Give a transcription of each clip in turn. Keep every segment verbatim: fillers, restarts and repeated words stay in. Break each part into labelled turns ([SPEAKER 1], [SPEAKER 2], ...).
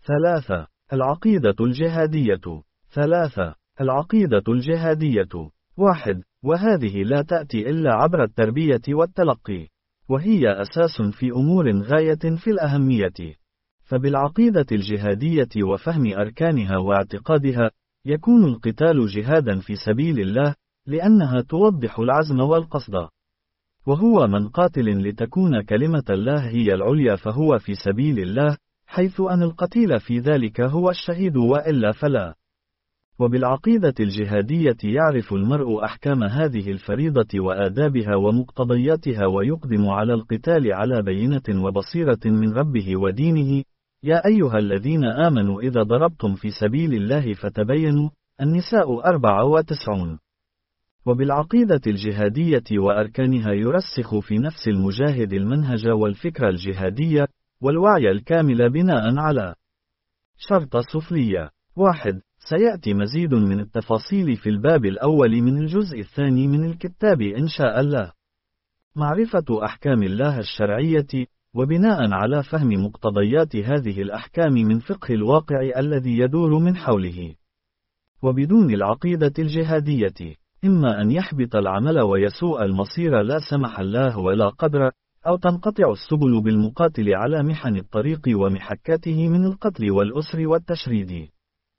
[SPEAKER 1] ثلاثة. العقيدة الجهادية. ثلاثة. العقيدة الجهادية. واحد. وهذه لا تأتي إلا عبر التربية والتلقي، وهي أساس في أمور غاية في الأهمية. فبالعقيدة الجهادية وفهم أركانها واعتقادها، يكون القتال جهادا في سبيل الله، لأنها توضح العزم والقصد. وهو من قاتل لتكون كلمة الله هي العليا فهو في سبيل الله، حيث أن القتيل في ذلك هو الشهيد وإلا فلا. وبالعقيدة الجهادية يعرف المرء أحكام هذه الفريضة وآدابها ومقتضياتها ويقدم على القتال على بينة وبصيرة من ربه ودينه. يا أيها الذين آمنوا إذا ضربتم في سبيل الله فتبينوا. النساء أربعة وتسعون. وبالعقيدة الجهادية وأركانها يرسخ في نفس المجاهد المنهج والفكر الجهادية، والوعي الكامل بناء على شرط سفلية. واحد. سيأتي مزيد من التفاصيل في الباب الأول من الجزء الثاني من الكتاب إن شاء الله. معرفة أحكام الله الشرعية، وبناء على فهم مقتضيات هذه الأحكام من فقه الواقع الذي يدور من حوله. وبدون العقيدة الجهادية، إما أن يحبط العمل ويسوء المصير لا سمح الله ولا قدر، أو تنقطع السبل بالمقاتل على محن الطريق ومحكاته من القتل والأسر والتشريد.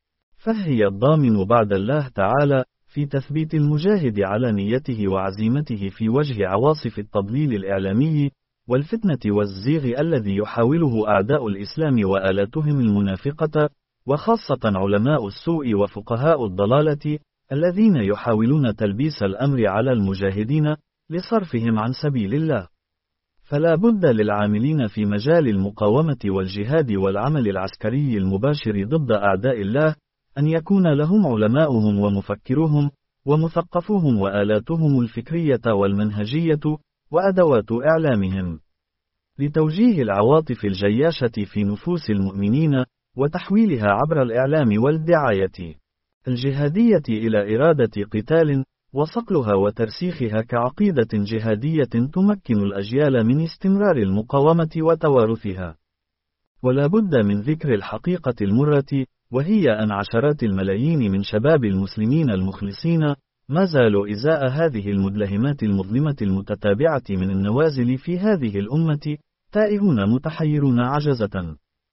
[SPEAKER 1] فهي الضامن بعد الله تعالى في تثبيت المجاهد على نيته وعزيمته في وجه عواصف التضليل الإعلامي والفتنة والزيغ الذي يحاوله أعداء الإسلام وآلاتهم المنافقة، وخاصة علماء السوء وفقهاء الضلالة الذين يحاولون تلبيس الأمر على المجاهدين لصرفهم عن سبيل الله. فلا بد للعاملين في مجال المقاومة والجهاد والعمل العسكري المباشر ضد أعداء الله أن يكون لهم علماؤهم ومفكروهم ومثقفوهم وآلاتهم الفكرية والمنهجية وأدوات إعلامهم، لتوجيه العواطف الجياشة في نفوس المؤمنين وتحويلها عبر الإعلام والدعاية الجهادية إلى إرادة قتال، وصقلها وترسيخها كعقيدة جهادية تمكن الأجيال من استمرار المقاومة وتوارثها. ولا بد من ذكر الحقيقة المرة، وهي أن عشرات الملايين من شباب المسلمين المخلصين ما زالوا إزاء هذه المدلهمات المظلمة المتتابعة من النوازل في هذه الأمة، تائهون متحيرون عجزة،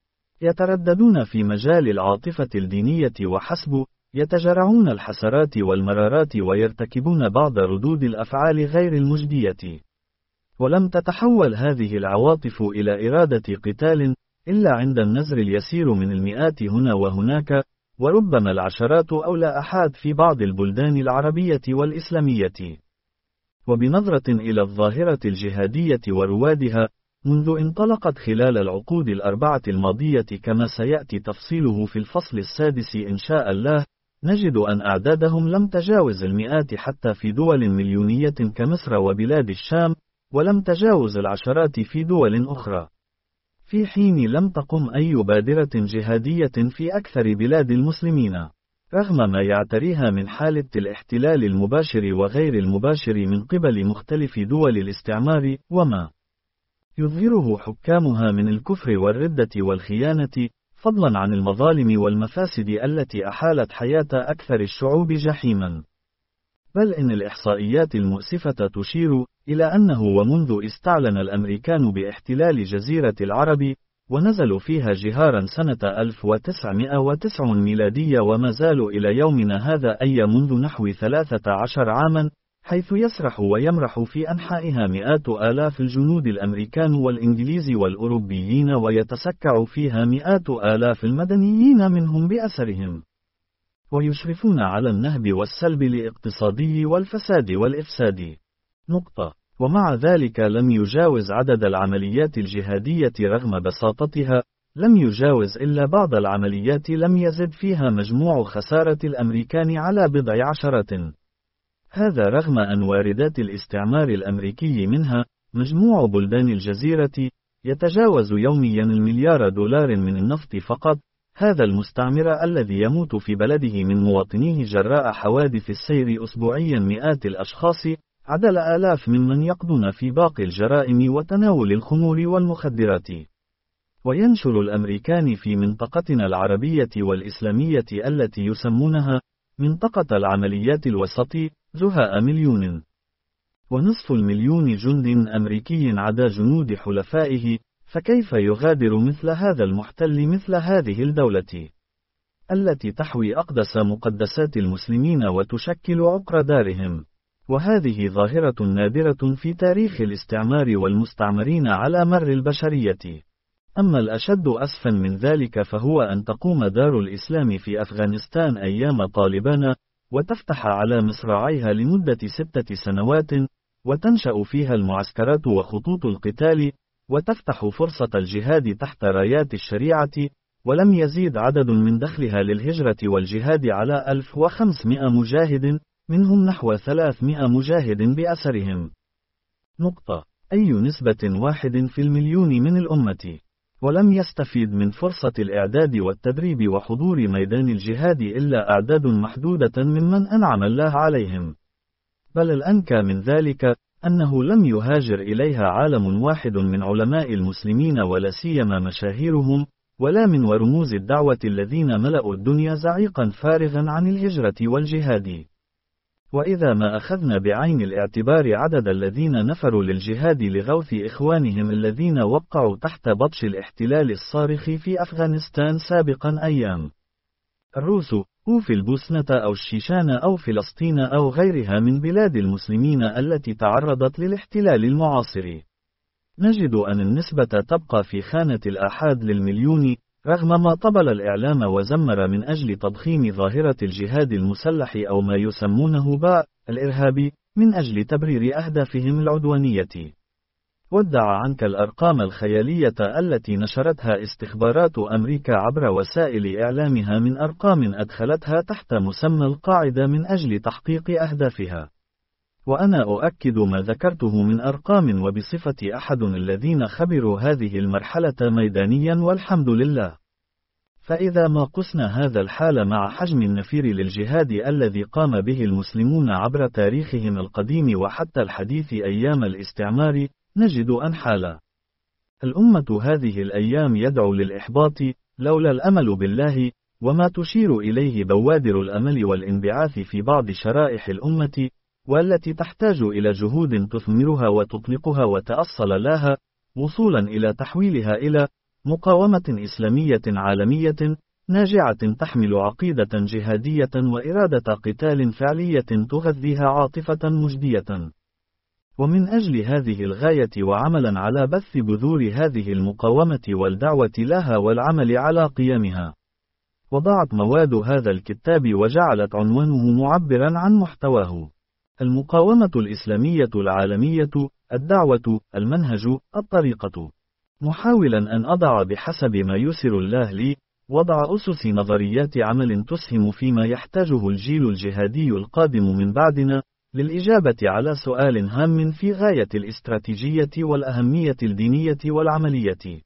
[SPEAKER 1] يترددون في مجال العاطفة الدينية وحسب، يتجرعون الحسرات والمرارات ويرتكبون بعض ردود الأفعال غير المجدية. ولم تتحول هذه العواطف إلى إرادة قتال إلا عند النزر اليسير من المئات هنا وهناك، وربما العشرات أو لا أحد في بعض البلدان العربية والإسلامية. وبنظرة إلى الظاهرة الجهادية وروادها منذ انطلقت خلال العقود الأربعة الماضية كما سيأتي تفصيله في الفصل السادس إن شاء الله، نجد أن أعدادهم لم تجاوز المئات حتى في دول مليونية كمصر وبلاد الشام، ولم تجاوز العشرات في دول أخرى، في حين لم تقم أي بادرة جهادية في أكثر بلاد المسلمين، رغم ما يعتريها من حالة الاحتلال المباشر وغير المباشر من قبل مختلف دول الاستعمار، وما يظهره حكامها من الكفر والردة والخيانة، فضلا عن المظالم والمفاسد التي أحالت حياة أكثر الشعوب جحيما. بل إن الإحصائيات المؤسفة تشير إلى أنه ومنذ استعلن الأمريكان باحتلال جزيرة العرب ونزلوا فيها جهارا سنة ألف وتسعمائة وتسعين ميلادية وما زالوا إلى يومنا هذا أي منذ نحو ثلاثة عشر عاما، حيث يسرح ويمرح في أنحائها مئات آلاف الجنود الأمريكان والإنجليز والأوروبيين، ويتسكع فيها مئات آلاف المدنيين منهم بأسرهم، ويشرفون على النهب والسلب الاقتصادي والفساد والإفساد. نقطة. ومع ذلك لم يجاوز عدد العمليات الجهادية رغم بساطتها، لم يجاوز إلا بعض العمليات لم يزد فيها مجموع خسارة الأمريكان على بضع عشرات. هذا رغم أن واردات الاستعمار الأمريكي منها مجموع بلدان الجزيرة يتجاوز يوميا المليار دولار من النفط فقط. هذا المستعمر الذي يموت في بلده من مواطنيه جراء حوادث السير أسبوعيا مئات الأشخاص، عدل آلاف ممن يقضون في باقي الجرائم وتناول الخمور والمخدرات. وينشر الأمريكان في منطقتنا العربية والإسلامية التي يسمونها منطقة العمليات الوسطي زهاء مليون، ونصف المليون جند أمريكي عدا جنود حلفائه، فكيف يغادر مثل هذا المحتل مثل هذه الدولة التي تحوي أقدس مقدسات المسلمين وتشكل عقر دارهم؟ وهذه ظاهرة نادرة في تاريخ الاستعمار والمستعمرين على مر البشرية. أما الأشد أسفا من ذلك فهو أن تقوم دار الإسلام في أفغانستان أيام طالبان، وتفتح على مصراعيها لمدة ستة سنوات، وتنشأ فيها المعسكرات وخطوط القتال، وتفتح فرصة الجهاد تحت رايات الشريعة، ولم يزيد عدد من دخلها للهجرة والجهاد على ألف وخمسمائة مجاهد، منهم نحو ثلاثمائة مجاهد بأسرهم. نقطة. أي نسبة واحد في المليون من الأمة. ولم يستفيد من فرصة الإعداد والتدريب وحضور ميدان الجهاد إلا أعداد محدودة ممن أنعم الله عليهم. بل الأنكى من ذلك أنه لم يهاجر إليها عالم واحد من علماء المسلمين ولا سيما مشاهيرهم، ولا من ورموز الدعوة الذين ملأوا الدنيا زعيقا فارغا عن الهجرة والجهاد. وإذا ما أخذنا بعين الاعتبار عدد الذين نفروا للجهاد لغوث إخوانهم الذين وقعوا تحت بطش الاحتلال الصارخ في أفغانستان سابقا أيام الروس، أو في البوسنة أو الشيشان أو فلسطين أو غيرها من بلاد المسلمين التي تعرضت للاحتلال المعاصر، نجد أن النسبة تبقى في خانة الآحاد للمليون، رغم ما طبل الإعلام وزمر من أجل تضخيم ظاهرة الجهاد المسلح أو ما يسمونه باء الإرهابي من أجل تبرير أهدافهم العدوانية. ودع عنك الأرقام الخيالية التي نشرتها استخبارات أمريكا عبر وسائل إعلامها من أرقام أدخلتها تحت مسمى القاعدة من أجل تحقيق أهدافها. وأنا أؤكد ما ذكرته من أرقام وبصفة أحد الذين خبروا هذه المرحلة ميدانيا والحمد لله. فإذا ما قسنا هذا الحال مع حجم النفير للجهاد الذي قام به المسلمون عبر تاريخهم القديم وحتى الحديث أيام الاستعمار، نجد أن حال الأمة هذه الأيام يدعو للإحباط، لولا الأمل بالله، وما تشير إليه بوادر الأمل والانبعاث في بعض شرائح الأمة، والتي تحتاج إلى جهود تثمرها وتطلقها وتأصل لها، وصولا إلى تحويلها إلى مقاومة إسلامية عالمية ناجعة تحمل عقيدة جهادية وإرادة قتال فعلية تغذيها عاطفة مجدية. ومن أجل هذه الغاية وعملا على بث بذور هذه المقاومة والدعوة لها والعمل على قيامها، وضعت مواد هذا الكتاب وجعلت عنوانه معبرا عن محتواه: المقاومة الإسلامية العالمية، الدعوة، المنهج، الطريقة، محاولا أن أضع بحسب ما يسر الله لي وضع أسس نظريات عمل تسهم فيما يحتاجه الجيل الجهادي القادم من بعدنا للإجابة على سؤال هام في غاية الاستراتيجية والأهمية الدينية والعملية.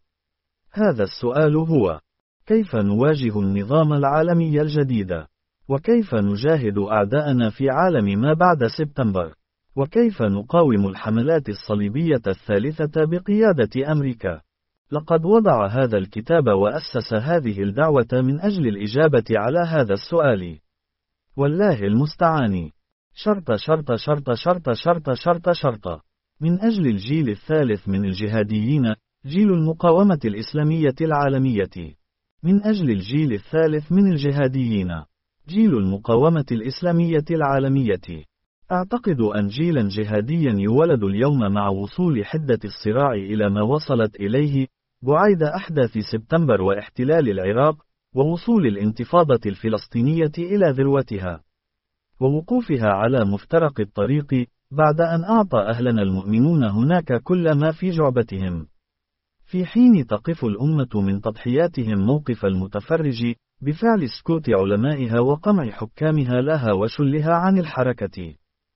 [SPEAKER 1] هذا السؤال هو: كيف نواجه النظام العالمي الجديد؟ وكيف نجاهد أعداءنا في عالم ما بعد سبتمبر؟ وكيف نقاوم الحملات الصليبية الثالثة بقيادة أمريكا؟ لقد وضع هذا الكتاب وأسس هذه الدعوة من أجل الإجابة على هذا السؤال. والله المستعان. شرط شرط شرط شرط شرط شرط شرط. من أجل الجيل الثالث من الجهاديين، جيل المقاومة الإسلامية العالمية. من أجل الجيل الثالث من الجهاديين، جيل المقاومة الإسلامية العالمية. أعتقد أن جيلا جهاديا يولد اليوم مع وصول حدة الصراع إلى ما وصلت إليه بعيد أحداث سبتمبر واحتلال العراق، ووصول الانتفاضة الفلسطينية إلى ذروتها، ووقوفها على مفترق الطريق بعد أن أعطى أهلنا المؤمنون هناك كل ما في جعبتهم، في حين تقف الأمة من تضحياتهم موقف المتفرج بفعل سكوت علمائها وقمع حكامها لها وشلها عن الحركة.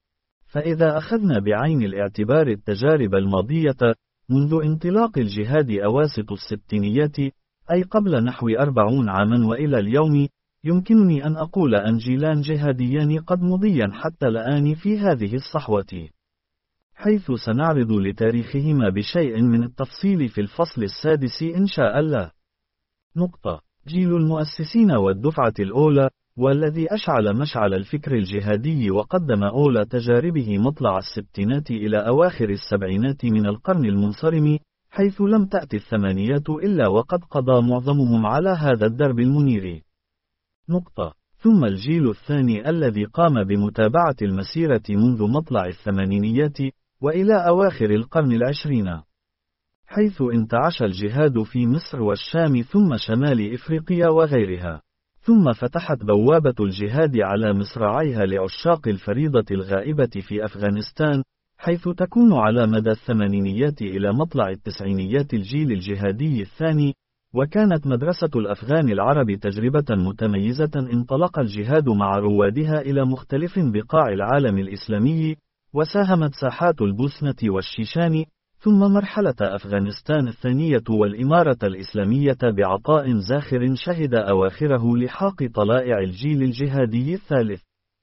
[SPEAKER 1] فإذا أخذنا بعين الاعتبار التجارب الماضية منذ انطلاق الجهاد أواسط الستينيات، أي قبل نحو أربعون عاما وإلى اليوم، يمكنني أن أقول أن جيلان جهاديان قد مضيا حتى الآن في هذه الصحوة. حيث سنعرض لتاريخهما بشيء من التفصيل في الفصل السادس إن شاء الله. نقطة. جيل المؤسسين والدفعة الأولى، والذي أشعل مشعل الفكر الجهادي وقدم أولى تجاربه مطلع الستينات إلى أواخر السبعينات من القرن المنصرم، حيث لم تأتي الثمانيات إلا وقد قضى معظمهم على هذا الدرب المنير. نقطة. ثم الجيل الثاني الذي قام بمتابعة المسيرة منذ مطلع الثمانينيات وإلى أواخر القرن العشرين، حيث انتعش الجهاد في مصر والشام ثم شمال إفريقيا وغيرها، ثم فتحت بوابة الجهاد على مصراعيها لعشاق الفريضة الغائبة في أفغانستان، حيث تكون على مدى الثمانينيات إلى مطلع التسعينيات الجيل الجهادي الثاني. وكانت مدرسة الأفغان العرب تجربة متميزة انطلق الجهاد مع روادها إلى مختلف بقاع العالم الإسلامي، وساهمت ساحات البوسنة والشيشان، ثم مرحلة أفغانستان الثانية والإمارة الإسلامية بعطاء زاخر شهد أواخره لحاق طلائع الجيل الجهادي الثالث.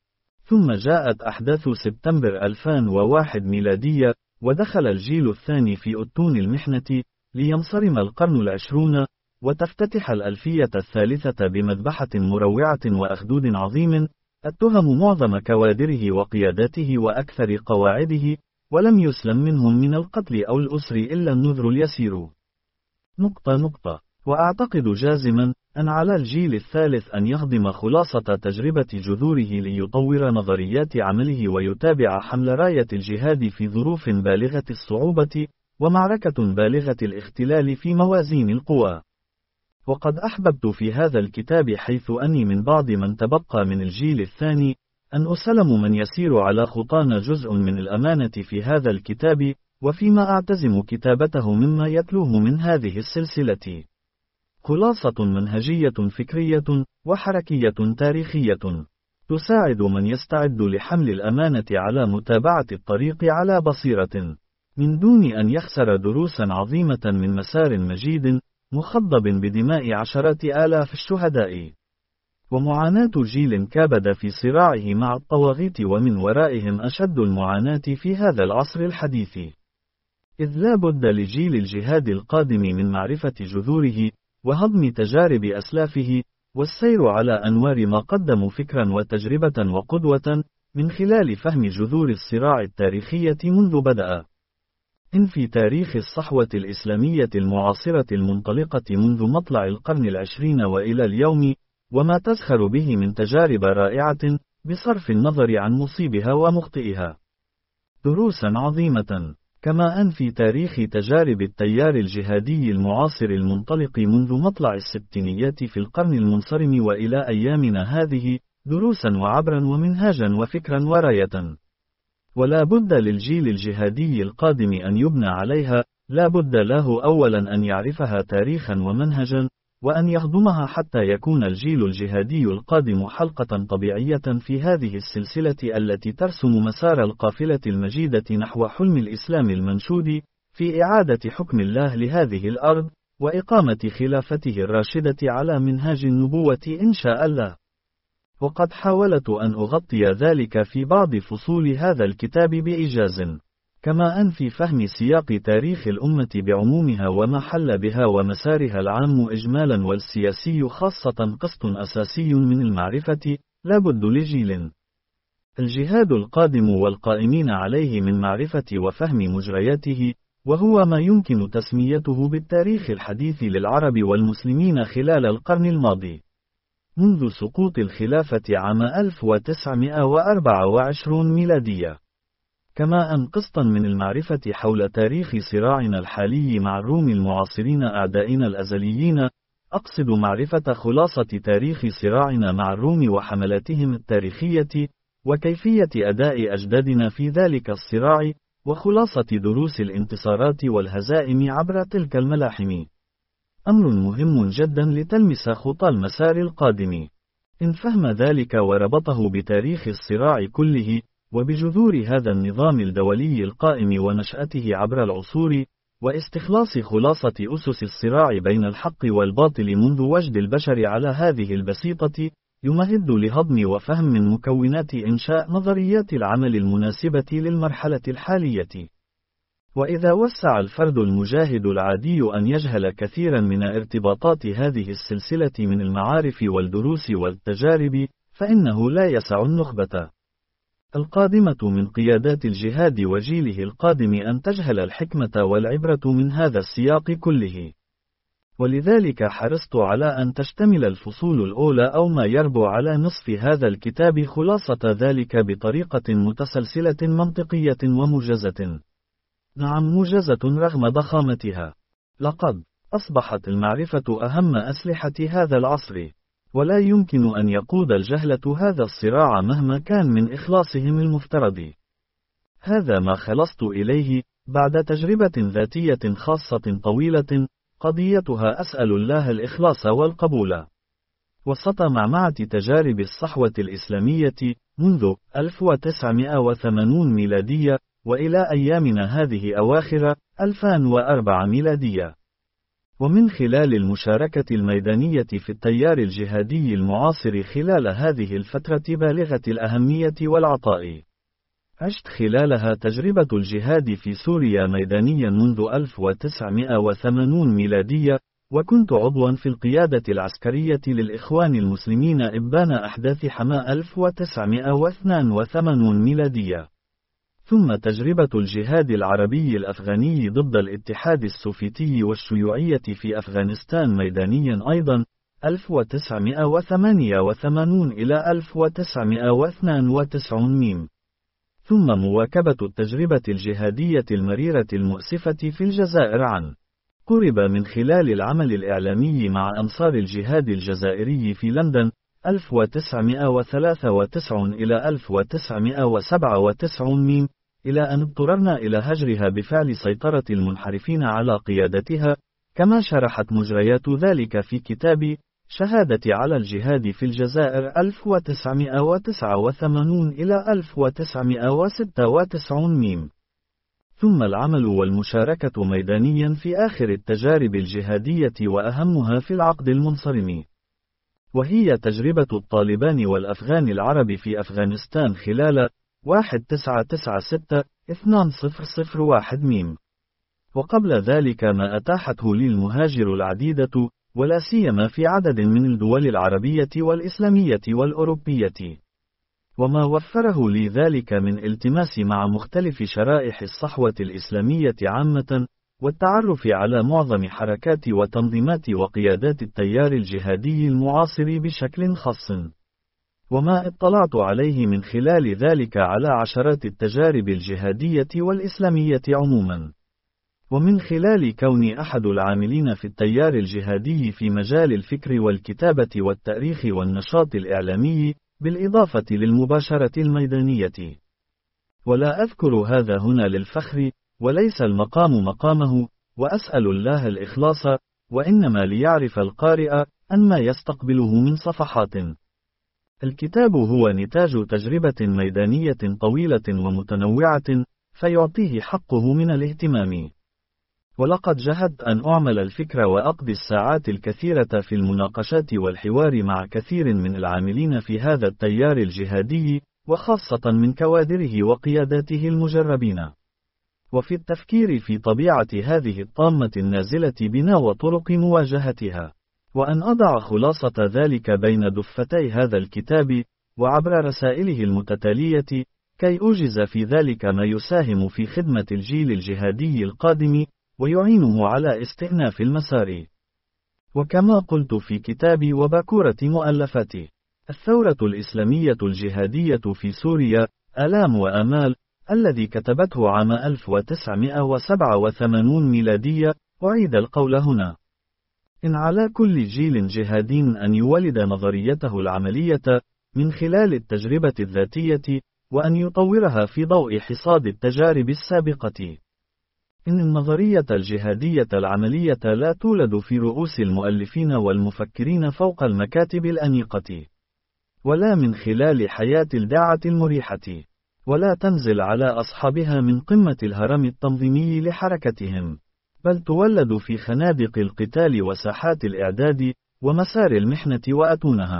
[SPEAKER 1] ثم جاءت أحداث سبتمبر ألفين وواحد ميلادية، ودخل الجيل الثاني في أتون المحنة، لينصرم القرن العشرون، وتفتتح الألفية الثالثة بمذبحة مروعة وأخدود عظيم، اتهم معظم كوادره وقياداته وأكثر قواعده، ولم يسلم منهم من القتل أو الأسر إلا النذر اليسير. نقطة نقطة. وأعتقد جازما أن على الجيل الثالث أن يهضم خلاصة تجربة جذوره ليطور نظريات عمله ويتابع حمل راية الجهاد في ظروف بالغة الصعوبة ومعركة بالغة الاختلال في موازين القوى. وقد أحببت في هذا الكتاب، حيث أني من بعض من تبقى من الجيل الثاني، أن أسلم من يسير على خطانا جزء من الأمانة في هذا الكتاب، وفيما أعتزم كتابته مما يتلوه من هذه السلسلة. خلاصة منهجية فكرية وحركية تاريخية تساعد من يستعد لحمل الأمانة على متابعة الطريق على بصيرة، من دون أن يخسر دروسا عظيمة من مسار مجيد مخضب بدماء عشرات آلاف الشهداء، ومعاناة جيل كابد في صراعه مع الطواغيت ومن ورائهم أشد المعاناة في هذا العصر الحديث. إذ لا بد لجيل الجهاد القادم من معرفة جذوره، وهضم تجارب أسلافه، والسير على أنوار ما قدموا فكرا وتجربة وقدوة، من خلال فهم جذور الصراع التاريخية منذ بدأ. إن في تاريخ الصحوة الإسلامية المعاصرة المنطلقة منذ مطلع القرن العشرين وإلى اليوم، وما تزخر به من تجارب رائعة، بصرف النظر عن مصيبها ومخطئها، دروسا عظيمة. كما أن في تاريخ تجارب التيار الجهادي المعاصر المنطلق منذ مطلع الستينيات في القرن المنصرم وإلى أيامنا هذه، دروسا وعبرا ومنهاجا وفكرا وراية. ولا بد للجيل الجهادي القادم أن يبنى عليها، لا بد له أولا أن يعرفها تاريخا ومنهجا، وأن يهضمها حتى يكون الجيل الجهادي القادم حلقة طبيعية في هذه السلسلة التي ترسم مسار القافلة المجيدة نحو حلم الإسلام المنشود، في إعادة حكم الله لهذه الأرض، وإقامة خلافته الراشدة على منهاج النبوة إن شاء الله. وقد حاولت أن أغطي ذلك في بعض فصول هذا الكتاب بإيجاز، كما أن في فهم سياق تاريخ الأمة بعمومها وما حل بها ومسارها العام إجمالا والسياسي خاصة قسط أساسي من المعرفة، لابد لجيل الجهاد القادم والقائمين عليه من معرفة وفهم مجرياته، وهو ما يمكن تسميته بالتاريخ الحديث للعرب والمسلمين خلال القرن الماضي، منذ سقوط الخلافة عام ألف وتسعمائة وأربعة وعشرين ميلادية. كما أن قسطا من المعرفة حول تاريخ صراعنا الحالي مع الروم المعاصرين أعدائنا الأزليين، أقصد معرفة خلاصة تاريخ صراعنا مع الروم وحملاتهم التاريخية، وكيفية أداء أجدادنا في ذلك الصراع، وخلاصة دروس الانتصارات والهزائم عبر تلك الملاحم. أمر مهم جدا لتلمس خطى المسار القادم. إن فهم ذلك وربطه بتاريخ الصراع كله، وبجذور هذا النظام الدولي القائم ونشأته عبر العصور، واستخلاص خلاصة أسس الصراع بين الحق والباطل منذ وجد البشر على هذه البسيطة، يمهد لهضم وفهم من مكونات إنشاء نظريات العمل المناسبة للمرحلة الحالية. وإذا وسع الفرد المجاهد العادي أن يجهل كثيرا من ارتباطات هذه السلسلة من المعارف والدروس والتجارب، فإنه لا يسع النخبة القادمة من قيادات الجهاد وجيله القادم أن تجهل الحكمة والعبرة من هذا السياق كله. ولذلك حرصت على أن تشتمل الفصول الأولى أو ما يربو على نصف هذا الكتاب خلاصة ذلك بطريقة متسلسلة منطقية وموجزة. نعم، موجزة رغم ضخامتها. لقد أصبحت المعرفة أهم أسلحة هذا العصر، ولا يمكن أن يقود الجهلة هذا الصراع مهما كان من إخلاصهم المفترض. هذا ما خلصت إليه بعد تجربة ذاتية خاصة طويلة، قضيتها أسأل الله الإخلاص والقبول. وسط معمعة تجارب الصحوة الإسلامية منذ ألف وتسعمائة وثمانين ميلادية وإلى أيامنا هذه أواخر ألفين وأربعة ميلادية. ومن خلال المشاركة الميدانية في التيار الجهادي المعاصر خلال هذه الفترة بالغة الأهمية والعطاء. عشت خلالها تجربة الجهاد في سوريا ميدانيا منذ ألف وتسعمائة وثمانين ميلادية، وكنت عضوا في القيادة العسكرية للإخوان المسلمين إبان أحداث حماة ألف وتسعمائة واثنين وثمانين ميلادية. ثم تجربة الجهاد العربي الأفغاني ضد الاتحاد السوفيتي والشيوعية في أفغانستان ميدانيا أيضا ألف وتسعمائة وثمانية وثمانين إلى ألف وتسعمائة واثنين وتسعين ميم. ثم مواكبة التجربة الجهادية المريرة المؤسفة في الجزائر عن قرب من خلال العمل الإعلامي مع أنصار الجهاد الجزائري في لندن ألف وتسعمائة وثلاثة وتسعين إلى ألف وتسعمائة وسبعة وتسعين ميم، إلى أن اضطررنا إلى هجرها بفعل سيطرة المنحرفين على قيادتها، كما شرحت مجريات ذلك في كتاب شهادة على الجهاد في الجزائر ألف وتسعمائة وتسعة وثمانين إلى ألف وتسعمائة وستة وتسعين ميم. ثم العمل والمشاركة ميدانيا في آخر التجارب الجهادية وأهمها في العقد المنصرم، وهي تجربة الطالبان والأفغان العرب في أفغانستان خلال واحد تسعة تسعة ستة اثنين صفر صفر واحد ميم. وقبل ذلك ما أتاحته لي المهاجر العديدة، ولا سيما في عدد من الدول العربية والإسلامية والأوروبية، وما وفره لي ذلك من التماس مع مختلف شرائح الصحوة الإسلامية عامة، والتعرف على معظم حركات وتنظيمات وقيادات التيار الجهادي المعاصر بشكل خاص، وما اطلعت عليه من خلال ذلك على عشرات التجارب الجهادية والإسلامية عموما. ومن خلال كوني أحد العاملين في التيار الجهادي في مجال الفكر والكتابة والتاريخ والنشاط الإعلامي، بالإضافة للمباشرة الميدانية. ولا أذكر هذا هنا للفخر، وليس المقام مقامه، وأسأل الله الإخلاص، وإنما ليعرف القارئ أن ما يستقبله من صفحات. الكتاب هو نتاج تجربة ميدانية طويلة ومتنوعة، فيعطيه حقه من الاهتمام. ولقد جهدت أن أعمل الفكر وأقضي الساعات الكثيرة في المناقشات والحوار مع كثير من العاملين في هذا التيار الجهادي، وخاصة من كوادره وقياداته المجربين، وفي التفكير في طبيعة هذه الطامة النازلة بنا وطرق مواجهتها، وأن أضع خلاصة ذلك بين دفتي هذا الكتاب، وعبر رسائله المتتالية، كي أوجز في ذلك ما يساهم في خدمة الجيل الجهادي القادم، ويعينه على استئناف المسار. وكما قلت في كتابي وباكورة مؤلفاتي، الثورة الإسلامية الجهادية في سوريا، آلام وآمال، الذي كتبته عام ألف وتسعمائة وسبعة وثمانين ميلادية، أعيد القول هنا. إن على كل جيل جهادي أن يولد نظريته العملية من خلال التجربة الذاتية، وأن يطورها في ضوء حصاد التجارب السابقة. إن النظرية الجهادية العملية لا تولد في رؤوس المؤلفين والمفكرين فوق المكاتب الأنيقة، ولا من خلال حياة الداعة المريحة، ولا تنزل على أصحابها من قمة الهرم التنظيمي لحركتهم، بل تولد في خنادق القتال وساحات الإعداد ومسار المحنة وأتونها.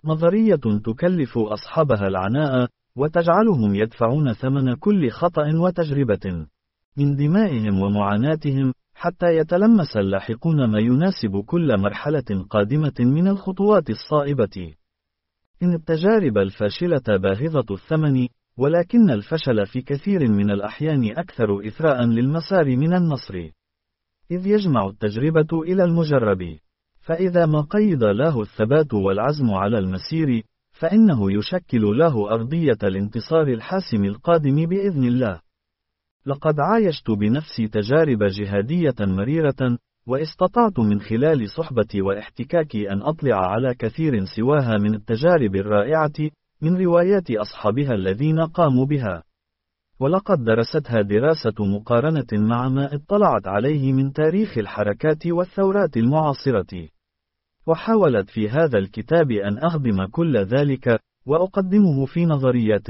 [SPEAKER 1] نظرية تكلف أصحابها العناء، وتجعلهم يدفعون ثمن كل خطأ وتجربة من دمائهم ومعاناتهم، حتى يتلمس اللاحقون ما يناسب كل مرحلة قادمة من الخطوات الصائبة. إن التجارب الفاشلة باهظة الثمن، ولكن الفشل في كثير من الأحيان أكثر إثراء للمسار من النصر، إذ يجمع التجربة إلى المجرب. فإذا ما قيد له الثبات والعزم على المسير، فإنه يشكل له أرضية الانتصار الحاسم القادم بإذن الله. لقد عايشت بنفسي تجارب جهادية مريرة، واستطعت من خلال صحبتي واحتكاكي أن أطلع على كثير سواها من التجارب الرائعة من روايات أصحابها الذين قاموا بها، ولقد درستها دراسة مقارنة مع ما اطلعت عليه من تاريخ الحركات والثورات المعاصرة. وحاولت في هذا الكتاب أن أخدم كل ذلك، وأقدمه في نظريات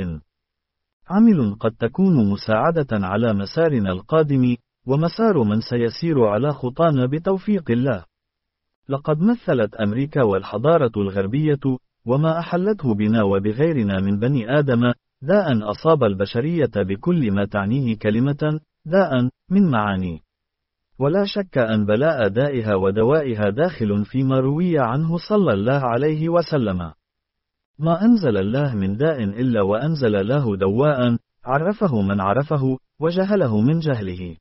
[SPEAKER 1] عمل قد تكون مساعدة على مسارنا القادم، ومسار من سيسير على خطانا بتوفيق الله. لقد مثلت أمريكا والحضارة الغربية، وما أحلته بنا وبغيرنا من بني آدم، داء أصاب البشرية بكل ما تعنيه كلمة داء من معاني. ولا شك أن بلاء دائها ودوائها داخل فيما روي عنه صلى الله عليه وسلم. ما أنزل الله من داء إلا وأنزل له دواء، عرفه من عرفه، وجهله من جهله.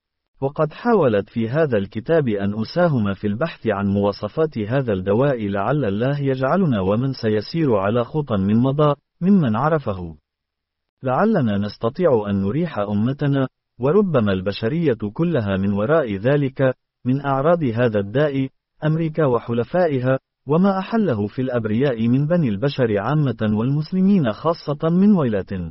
[SPEAKER 1] وقد حاولت في هذا الكتاب أن أساهم في البحث عن مواصفات هذا الدواء، لعل الله يجعلنا ومن سيسير على خطى من مضى ممن عرفه. لعلنا نستطيع أن نريح أمتنا، وربما البشرية كلها من وراء ذلك، من أعراض هذا الداء، أمريكا وحلفائها، وما أحله في الأبرياء من بني البشر عامة والمسلمين خاصة من ويلة.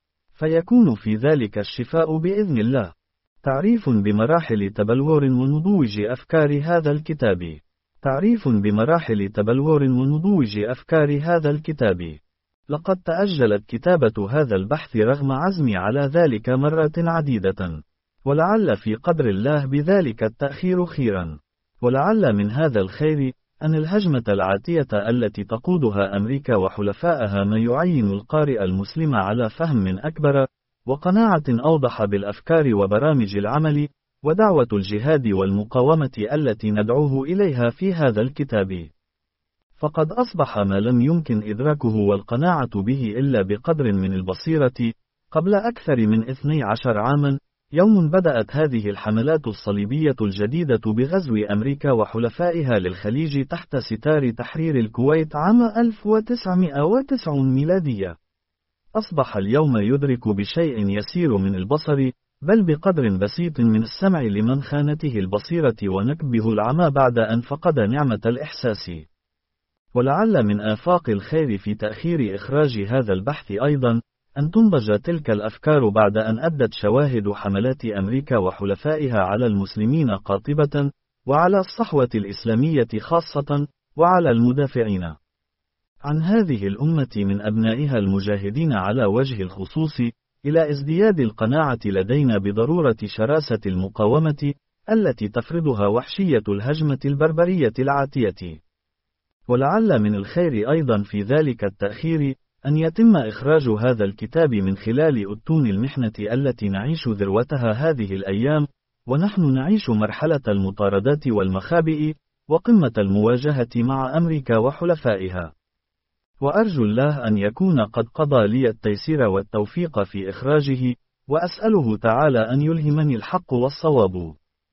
[SPEAKER 1] فيكون في ذلك الشفاء بإذن الله. تعريف بمراحل تبلور ونضوج أفكار هذا الكتاب. تعريف بمراحل تبلور ونضوج أفكار هذا الكتاب. لقد تأجلت كتابة هذا البحث رغم عزمي على ذلك مرات عديدة، ولعل في قدر الله بذلك التأخير خيرا. ولعل من هذا الخير أن الهجمة العاتية التي تقودها أمريكا وحلفائها ما يعين القارئ المسلم على فهم أكبر، وقناعة أوضح بالأفكار وبرامج العمل، ودعوة الجهاد والمقاومة التي ندعوه إليها في هذا الكتاب. فقد أصبح ما لم يمكن إدراكه والقناعة به إلا بقدر من البصيرة، قبل أكثر من اثني عشر عاما، يوم بدأت هذه الحملات الصليبية الجديدة بغزو أمريكا وحلفائها للخليج تحت ستار تحرير الكويت عام ألف وتسعمائة وتسعين ميلادية. أصبح اليوم يدرك بشيء يسير من البصر، بل بقدر بسيط من السمع لمن خانته البصيرة ونكبه العمى بعد أن فقد نعمة الإحساس. ولعل من آفاق الخير في تأخير إخراج هذا البحث أيضا، أن تنضج تلك الأفكار بعد أن أدت شواهد حملات أمريكا وحلفائها على المسلمين قاطبة، وعلى الصحوة الإسلامية خاصة، وعلى المدافعين عن هذه الأمة من أبنائها المجاهدين على وجه الخصوص، إلى ازدياد القناعة لدينا بضرورة شراسة المقاومة التي تفرضها وحشية الهجمة البربرية العاتية. ولعل من الخير أيضا في ذلك التأخير أن يتم إخراج هذا الكتاب من خلال أتون المحنة التي نعيش ذروتها هذه الأيام، ونحن نعيش مرحلة المطاردات والمخابئ، وقمة المواجهة مع أمريكا وحلفائها. وأرجو الله أن يكون قد قضى لي التيسير والتوفيق في إخراجه، وأسأله تعالى أن يلهمني الحق والصواب،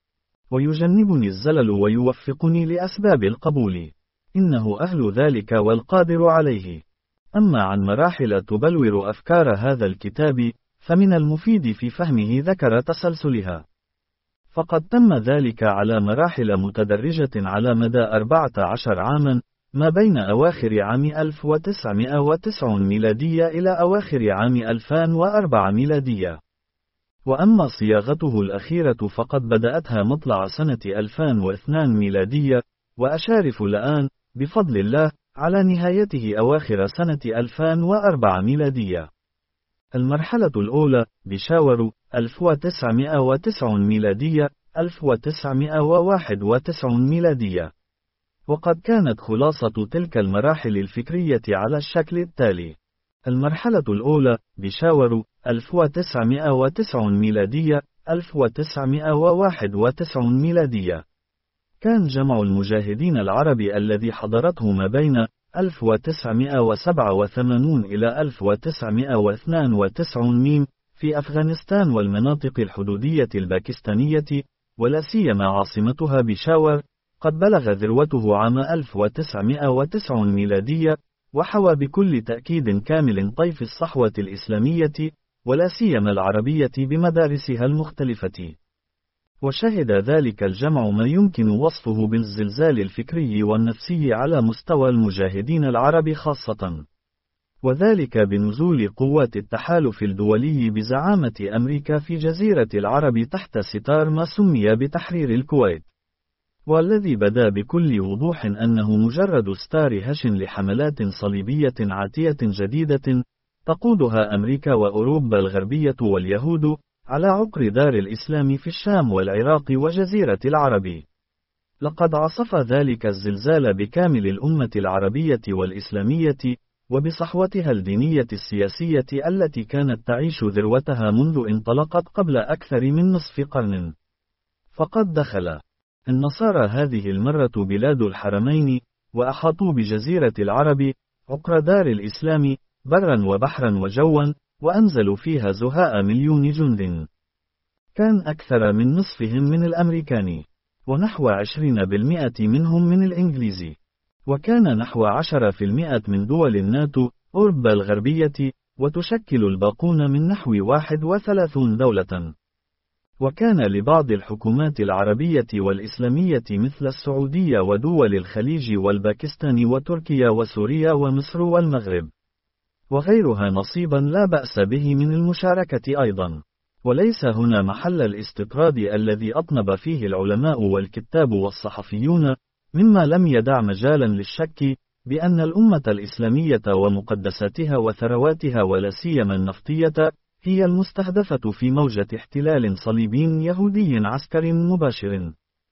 [SPEAKER 1] ويجنبني الزلل ويوفقني لأسباب القبول، إنه أهل ذلك والقادر عليه. أما عن مراحل تبلور أفكار هذا الكتاب، فمن المفيد في فهمه ذكر تسلسلها. فقد تم ذلك على مراحل متدرجة على مدى أربعة عشر عاما، ما بين أواخر عام ألف وتسعمائة وتسعين ميلادية إلى أواخر عام ألفين وأربعة ميلادية. وأما صياغته الأخيرة فقد بدأتها مطلع سنة ألفين واثنين ميلادية، وأشارف الآن بفضل الله على نهايته أواخر سنة ألفين وأربعة ميلادية. المرحلة الأولى بشاور ألف وتسعمائة وتسعين ميلادية ألف وتسعمائة وواحد وتسعين ميلادية. وقد كانت خلاصة تلك المراحل الفكرية على الشكل التالي: المرحلة الأولى بيشاور ألف وتسعمائة وتسعين ميلادية ألف وتسعمائة وواحد وتسعين ميلادية. كان جمع المجاهدين العرب الذي حضرته ما بين ألف وتسعمائة وسبعة وثمانين إلى ألف وتسعمائة واثنين وتسعين ميم في أفغانستان والمناطق الحدودية الباكستانية، ولا سيما عاصمتها بيشاور، قد بلغ ذروته عام ألف وتسعمائة وتسعين ميلادية، وحوى بكل تأكيد كامل طيف الصحوة الإسلامية، ولا سيما العربية بمدارسها المختلفة. وشهد ذلك الجمع ما يمكن وصفه بالزلزال الفكري والنفسي على مستوى المجاهدين العرب خاصة، وذلك بنزول قوات التحالف الدولي بزعامة أمريكا في جزيرة العرب تحت ستار ما سمي بتحرير الكويت، والذي بدا بكل وضوح أنه مجرد ستار هش لحملات صليبية عاتية جديدة تقودها أمريكا وأوروبا الغربية واليهود على عقر دار الإسلام في الشام والعراق وجزيرة العرب. لقد عصف ذلك الزلزال بكامل الأمة العربية والإسلامية، وبصحوتها الدينية السياسية التي كانت تعيش ذروتها منذ انطلقت قبل أكثر من نصف قرن. فقد دخل النصارى هذه المرة بلاد الحرمين، وأحاطوا بجزيرة العرب عقر دار الإسلام برا وبحرا وجوا، وأنزلوا فيها زهاء مليون جند. كان أكثر من نصفهم من الأمريكان، ونحو عشرين بالمئة منهم من الإنجليز، وكان نحو عشرة في المئة من دول الناتو أوروبا الغربية، وتشكل الباقون من نحو واحد وثلاثين دولة. وكان لبعض الحكومات العربية والإسلامية مثل السعودية ودول الخليج والباكستان وتركيا وسوريا ومصر والمغرب وغيرها نصيبا لا بأس به من المشاركة أيضا. وليس هنا محل الاستطراد الذي أطنب فيه العلماء والكتاب والصحفيون، مما لم يدع مجالا للشك بأن الأمة الإسلامية ومقدساتها وثرواتها ولا سيما النفطية هي المستهدفة في موجة احتلال صليبي يهودي عسكري مباشر،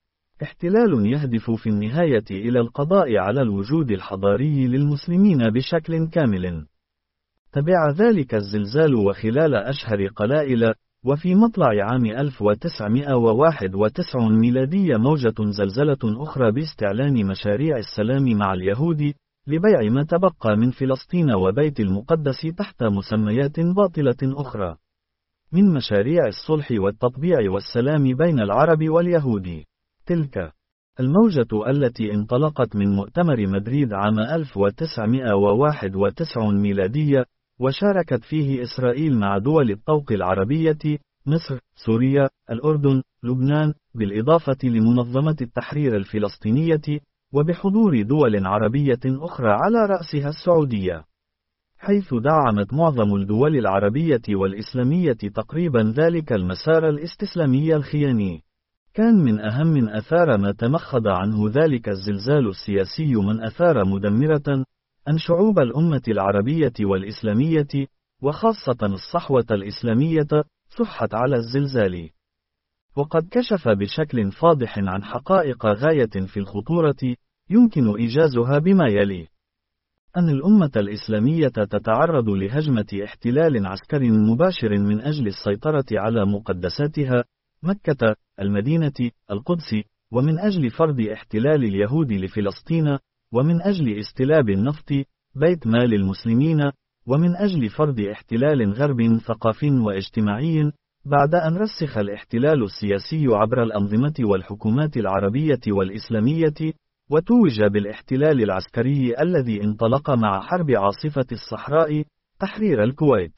[SPEAKER 1] احتلال يهدف في النهاية إلى القضاء على الوجود الحضاري للمسلمين بشكل كامل. تبع ذلك الزلزال وخلال أشهر قلائل، وفي مطلع عام ألف وتسعمائة وواحد وتسعين ميلادية موجة زلزلة أخرى باستعلان مشاريع السلام مع اليهود لبيع ما تبقى من فلسطين وبيت المقدس تحت مسميات باطلة أخرى من مشاريع الصلح والتطبيع والسلام بين العرب واليهود. تلك الموجة التي انطلقت من مؤتمر مدريد عام ألف وتسعمائة وواحد وتسعين ميلادية، وشاركت فيه إسرائيل مع دول الطوق العربية مصر، سوريا، الأردن، لبنان، بالإضافة لمنظمة التحرير الفلسطينية، وبحضور دول عربية أخرى على رأسها السعودية، حيث دعمت معظم الدول العربية والإسلامية تقريبا ذلك المسار الاستسلامي الخياني. كان من أهم أثار ما تمخض عنه ذلك الزلزال السياسي من أثار مدمرة أن شعوب الأمة العربية والإسلامية، وخاصة الصحوة الإسلامية، صحت على الزلزال. وقد كشف بشكل فاضح عن حقائق غاية في الخطورة يمكن إيجازها بما يلي: أن الأمة الإسلامية تتعرض لهجمة احتلال عسكري مباشر من أجل السيطرة على مقدساتها مكة، المدينة، القدس، ومن أجل فرض احتلال اليهود لفلسطين، ومن أجل استلاب النفط، بيت مال المسلمين، ومن أجل فرض احتلال غرب ثقافي واجتماعي، بعد أن رسخ الاحتلال السياسي عبر الأنظمة والحكومات العربية والإسلامية، وتوج بالاحتلال العسكري الذي انطلق مع حرب عاصفة الصحراء تحرير الكويت.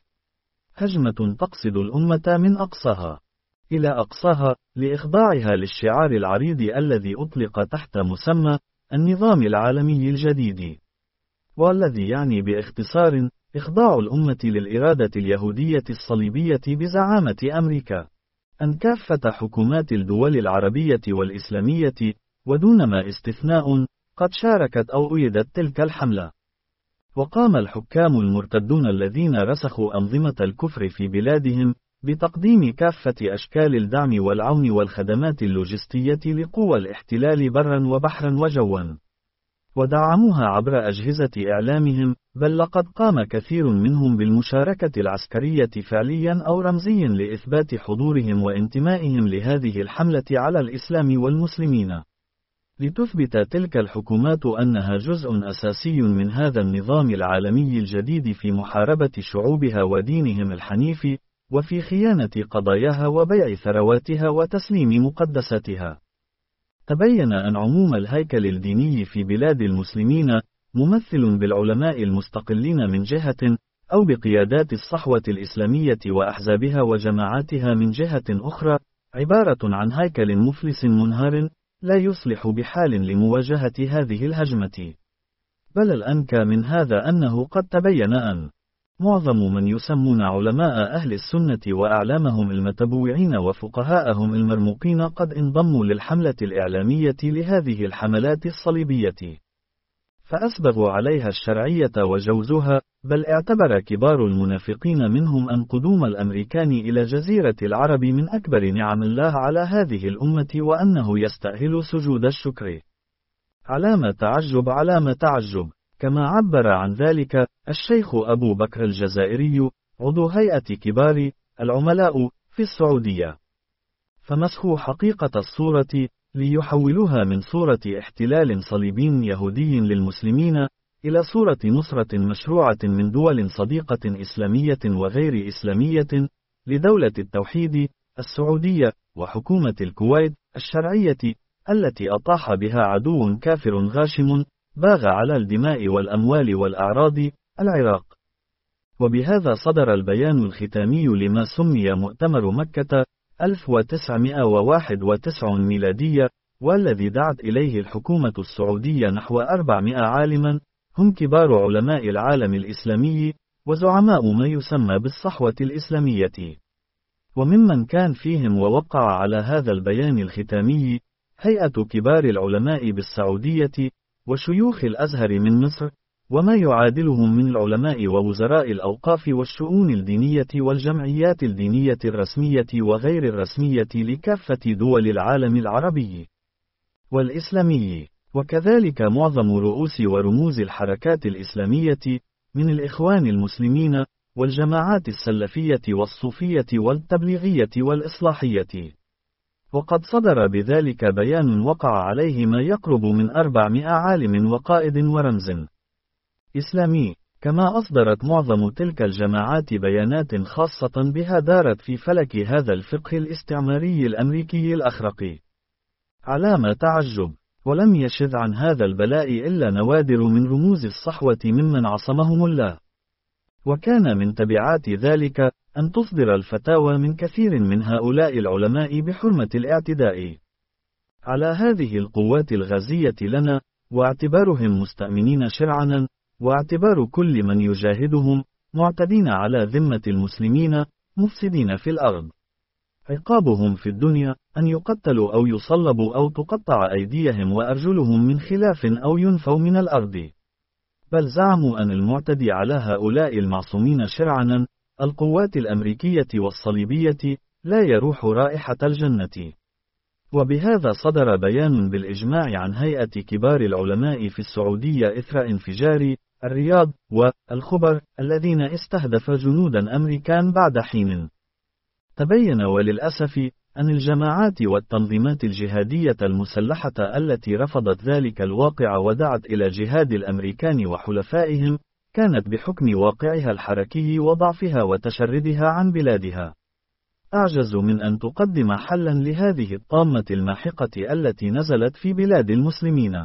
[SPEAKER 1] هجمة تقصد الأمة من أقصاها إلى أقصاها لإخضاعها للشعار العريض الذي أطلق تحت مسمى النظام العالمي الجديد، والذي يعني باختصار إخضاع الأمة للإرادة اليهودية الصليبية بزعامة أمريكا. أن كافة حكومات الدول العربية والإسلامية ودون ما استثناء قد شاركت أو أيدت تلك الحملة. وقام الحكام المرتدون الذين رسخوا أنظمة الكفر في بلادهم بتقديم كافة أشكال الدعم والعون والخدمات اللوجستية لقوى الاحتلال برا وبحرا وجوا. ودعموها عبر أجهزة إعلامهم، بل لقد قام كثير منهم بالمشاركة العسكرية فعليا أو رمزيا لإثبات حضورهم وانتمائهم لهذه الحملة على الإسلام والمسلمين. لتثبت تلك الحكومات أنها جزء أساسي من هذا النظام العالمي الجديد في محاربة شعوبها ودينهم الحنيف، وفي خيانة قضاياها وبيع ثرواتها وتسليم مقدساتها. تبين أن عموم الهيكل الديني في بلاد المسلمين، ممثل بالعلماء المستقلين من جهة، أو بقيادات الصحوة الإسلامية وأحزابها وجماعاتها من جهة أخرى، عبارة عن هيكل مفلس منهار، لا يصلح بحال لمواجهة هذه الهجمة. بل الأنكى من هذا أنه قد تبين أن معظم من يسمون علماء أهل السنة وأعلامهم المتبوعين وفقهاءهم المرموقين قد انضموا للحملة الإعلامية لهذه الحملات الصليبية، فأسبغوا عليها الشرعية وجوزوها، بل اعتبر كبار المنافقين منهم أن قدوم الأمريكان إلى جزيرة العرب من أكبر نعم الله على هذه الأمة، وأنه يستأهل سجود الشكر. علامة تعجب علامة تعجب، كما عبر عن ذلك الشيخ أبو بكر الجزائري، عضو هيئة كبار العملاء في السعودية. فمسخوا حقيقة الصورة ليحولوها من صورة احتلال صليبي يهودي للمسلمين إلى صورة نصرة مشروعة من دول صديقة إسلامية وغير إسلامية لدولة التوحيد السعودية وحكومة الكويت الشرعية، التي أطاح بها عدو كافر غاشم باغ على الدماء والأموال والأعراض العراق. وبهذا صدر البيان الختامي لما سمي مؤتمر مكة ألف وتسعمائة وواحد وتسعين ميلادية، والذي دعت إليه الحكومة السعودية نحو أربعمائة عالما، هم كبار علماء العالم الإسلامي وزعماء ما يسمى بالصحوة الإسلامية. وممن كان فيهم ووقع على هذا البيان الختامي هيئة كبار العلماء بالسعودية، وشيوخ الأزهر من مصر، وما يعادلهم من العلماء ووزراء الأوقاف والشؤون الدينية والجمعيات الدينية الرسمية وغير الرسمية لكافة دول العالم العربي والإسلامي، وكذلك معظم رؤوس ورموز الحركات الإسلامية من الإخوان المسلمين والجماعات السلفية والصوفية والتبليغية والإصلاحية. وقد صدر بذلك بيان وقع عليه ما يقرب من أربعمائة عالم وقائد ورمز إسلامي، كما أصدرت معظم تلك الجماعات بيانات خاصة بها دارت في فلك هذا الفقه الاستعماري الأمريكي الأخرق. علامة تعجب، ولم يشذ عن هذا البلاء إلا نوادر من رموز الصحوة ممن عصمهم الله. وكان من تبعات ذلك أن تصدر الفتاوى من كثير من هؤلاء العلماء بحرمة الاعتداء على هذه القوات الغازية لنا، واعتبارهم مستأمنين شرعا، واعتبار كل من يجاهدهم معتدين على ذمة المسلمين مفسدين في الأرض. عقابهم في الدنيا أن يقتلوا أو يصلبوا أو تقطع أيديهم وأرجلهم من خلاف أو ينفوا من الأرض. بل زعموا أن المعتدي على هؤلاء المعصومين شرعا القوات الأمريكية والصليبية لا يروح رائحة الجنة. وبهذا صدر بيان بالإجماع عن هيئة كبار العلماء في السعودية إثر انفجار الرياض والخبر الذين استهدف جنودا أمريكان بعد حين. تبين وللأسف أن الجماعات والتنظيمات الجهادية المسلحة التي رفضت ذلك الواقع ودعت إلى جهاد الأمريكان وحلفائهم كانت بحكم واقعها الحركي وضعفها وتشردها عن بلادها أعجز من أن تقدم حلا لهذه الطامة الماحقة التي نزلت في بلاد المسلمين.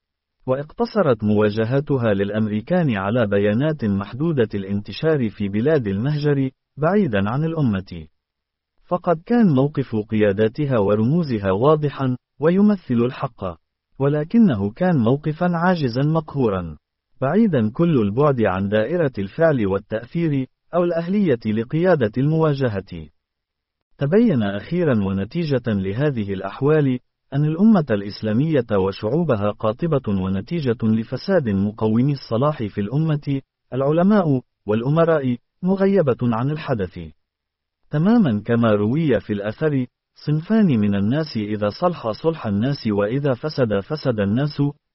[SPEAKER 1] واقتصرت مواجهتها للأمريكان على بيانات محدودة الانتشار في بلاد المهجر بعيدا عن الأمة. فقد كان موقف قياداتها ورموزها واضحا ويمثل الحق، ولكنه كان موقفا عاجزا مقهورا بعيدا كل البعد عن دائرة الفعل والتأثير أو الأهلية لقيادة المواجهة. تبين أخيرا ونتيجة لهذه الأحوال أن الأمة الإسلامية وشعوبها قاطبة ونتيجة لفساد مقومي الصلاح في الأمة، العلماء والأمراء مغيبة عن الحدث تماما، كما روي في الأثر: صنفان من الناس إذا صلح صلح الناس وإذا فسد فسد الناس،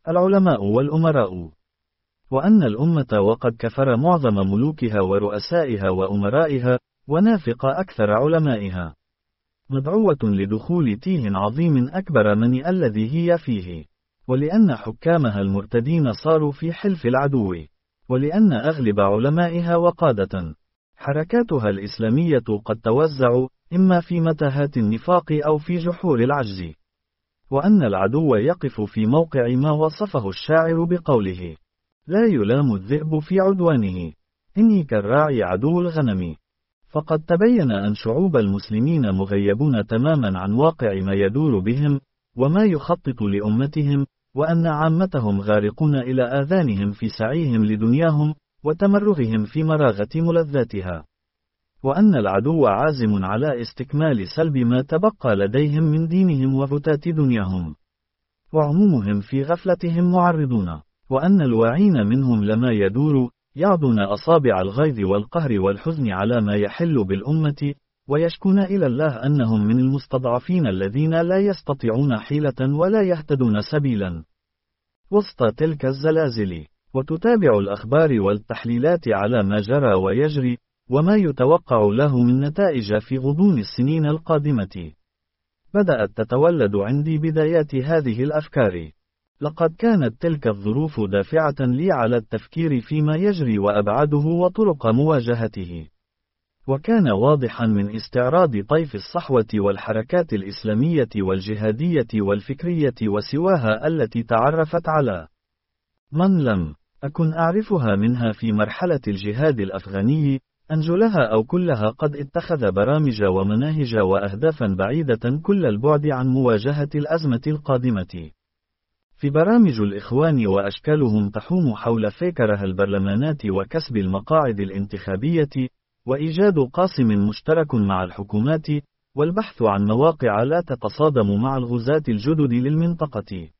[SPEAKER 1] العلماء والأمراء. وأن الأمة وقد كفر معظم ملوكها ورؤسائها وأمرائها، ونافق أكثر علمائها، مدعوة لدخول تيه عظيم أكبر من الذي هي فيه. ولأن حكامها المرتدين صاروا في حلف العدو، ولأن أغلب علمائها وقادة حركاتها الإسلامية قد توزعوا، إما في متاهات النفاق أو في جحور العجز. وأن العدو يقف في موقع ما وصفه الشاعر بقوله: لا يلام الذئب في عدوانه، إني كالراعي عدو الغنم. فقد تبين أن شعوب المسلمين مغيبون تماما عن واقع ما يدور بهم، وما يخطط لأمتهم، وأن عامتهم غارقون إلى آذانهم في سعيهم لدنياهم، وتمرغهم في مراغة ملذاتها. وأن العدو عازم على استكمال سلب ما تبقى لديهم من دينهم وفتات دنياهم، وعمومهم في غفلتهم معرضون. وأن الواعين منهم لما يدور، يعضون أصابع الغيظ والقهر والحزن على ما يحل بالأمة، ويشكون إلى الله أنهم من المستضعفين الذين لا يستطيعون حيلة ولا يهتدون سبيلا وسط تلك الزلازل. وتتابع الأخبار والتحليلات على ما جرى ويجري، وما يتوقع له من نتائج في غضون السنين القادمة. بدأت تتولد عندي بدايات هذه الأفكار. لقد كانت تلك الظروف دافعة لي على التفكير فيما يجري وأبعاده وطرق مواجهته. وكان واضحا من استعراض طيف الصحوة والحركات الإسلامية والجهادية والفكرية وسواها التي تعرفت على من لم أكن أعرفها منها في مرحلة الجهاد الأفغاني، أن جلها أو كلها قد اتخذ برامج ومناهج وأهدافا بعيدة كل البعد عن مواجهة الأزمة القادمة. في برامج الإخوان وأشكالهم تحوم حول فكرها البرلمانات وكسب المقاعد الانتخابية، وإيجاد قاسم مشترك مع الحكومات، والبحث عن مواقع لا تتصادم مع الغزاة الجدد للمنطقة.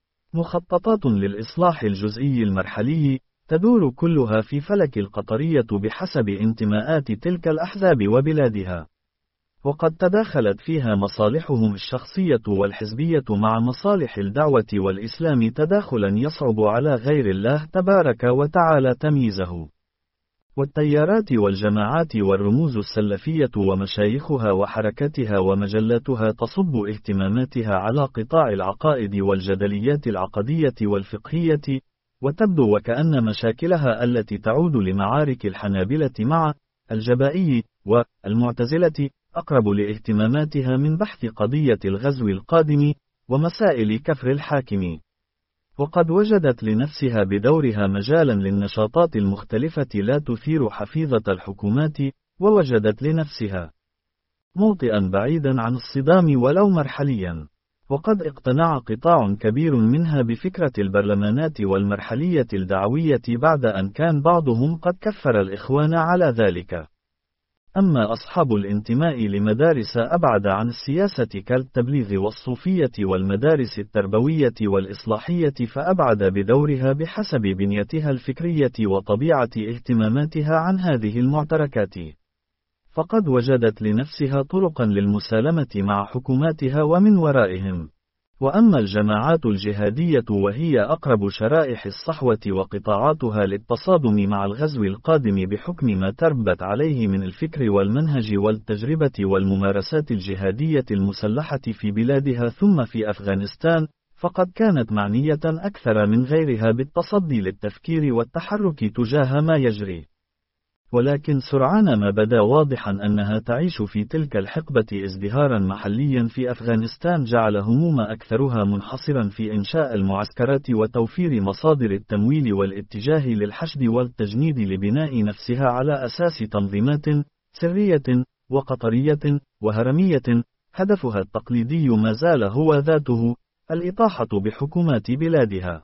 [SPEAKER 1] مخططات للإصلاح الجزئي المرحلي، تدور كلها في فلك القطرية بحسب انتماءات تلك الأحزاب وبلادها. وقد تداخلت فيها مصالحهم الشخصية والحزبية مع مصالح الدعوة والإسلام تداخلا يصعب على غير الله تبارك وتعالى تمييزه. والتيارات والجماعات والرموز السلفية ومشايخها وحركتها ومجلاتها تصب اهتماماتها على قطاع العقائد والجدليات العقدية والفقهية، وتبدو وكأن مشاكلها التي تعود لمعارك الحنابلة مع الجبائي والمعتزلة أقرب لاهتماماتها من بحث قضية الغزو القادم ومسائل كفر الحاكم. وقد وجدت لنفسها بدورها مجالا للنشاطات المختلفة لا تثير حفيظة الحكومات، ووجدت لنفسها موطئا بعيدا عن الصدام ولو مرحليا. وقد اقتنع قطاع كبير منها بفكرة البرلمانات والمرحلية الدعوية بعد أن كان بعضهم قد كفر الإخوان على ذلك. أما أصحاب الانتماء لمدارس أبعد عن السياسة كالتبليغ والصوفية والمدارس التربوية والإصلاحية فأبعد بدورها بحسب بنيتها الفكرية وطبيعة اهتماماتها عن هذه المعتركات. فقد وجدت لنفسها طرقا للمسالمة مع حكوماتها ومن ورائهم. وأما الجماعات الجهادية وهي أقرب شرائح الصحوة وقطاعاتها للتصادم مع الغزو القادم بحكم ما تربت عليه من الفكر والمنهج والتجربة والممارسات الجهادية المسلحة في بلادها ثم في أفغانستان، فقد كانت معنية أكثر من غيرها بالتصدي للتفكير والتحرك تجاه ما يجري. ولكن سرعان ما بدا واضحا أنها تعيش في تلك الحقبة ازدهارا محليا في أفغانستان جعل هموم أكثرها منحصرا في إنشاء المعسكرات وتوفير مصادر التمويل والاتجاه للحشد والتجنيد لبناء نفسها على أساس تنظيمات سرية وقطرية وهرمية، هدفها التقليدي ما زال هو ذاته، الإطاحة بحكومات بلادها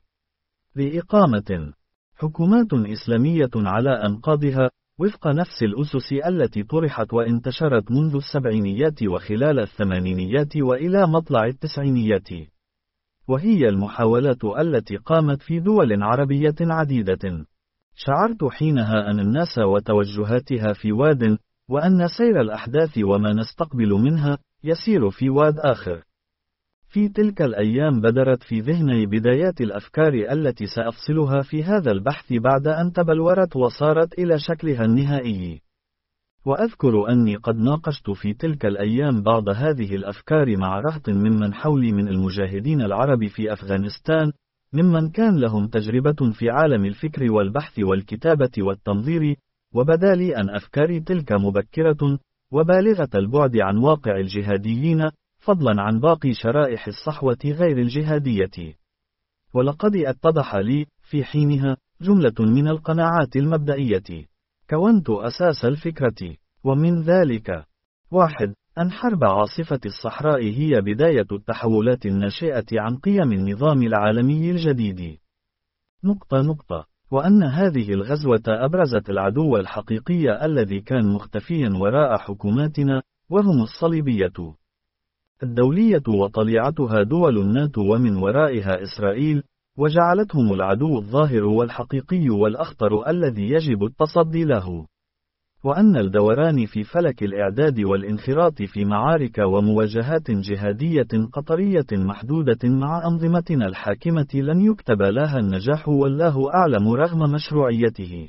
[SPEAKER 1] لإقامة حكومات إسلامية على أنقاضها، وفق نفس الأسس التي طرحت وانتشرت منذ السبعينيات وخلال الثمانينيات وإلى مطلع التسعينيات. وهي المحاولات التي قامت في دول عربية عديدة. شعرت حينها أن الناس وتوجهاتها في واد، وأن سير الأحداث وما نستقبل منها يسير في واد آخر. في تلك الأيام بدرت في ذهني بدايات الأفكار التي سأفصلها في هذا البحث بعد أن تبلورت وصارت إلى شكلها النهائي. وأذكر أني قد ناقشت في تلك الأيام بعض هذه الأفكار مع رهط ممن حولي من المجاهدين العرب في أفغانستان، ممن كان لهم تجربة في عالم الفكر والبحث والكتابة والتنظير، وبدا لي أن أفكاري تلك مبكرة وبالغة البعد عن واقع الجهاديين، فضلا عن باقي شرائح الصحوة غير الجهادية. ولقد اتضح لي في حينها جملة من القناعات المبدئية كونت أساس الفكرة، ومن ذلك: واحد. أن حرب عاصفة الصحراء هي بداية التحولات الناشئة عن قيم النظام العالمي الجديد. نقطة نقطة. وأن هذه الغزوة أبرزت العدو الحقيقي الذي كان مختفيا وراء حكوماتنا، وهم الصليبية الدولية وطليعتها دول الناتو ومن ورائها إسرائيل، وجعلتهم العدو الظاهر والحقيقي والأخطر الذي يجب التصدي له. وأن الدوران في فلك الإعداد والانخراط في معارك ومواجهات جهادية قطرية محدودة مع أنظمتنا الحاكمة لن يكتب لها النجاح والله أعلم رغم مشروعيته،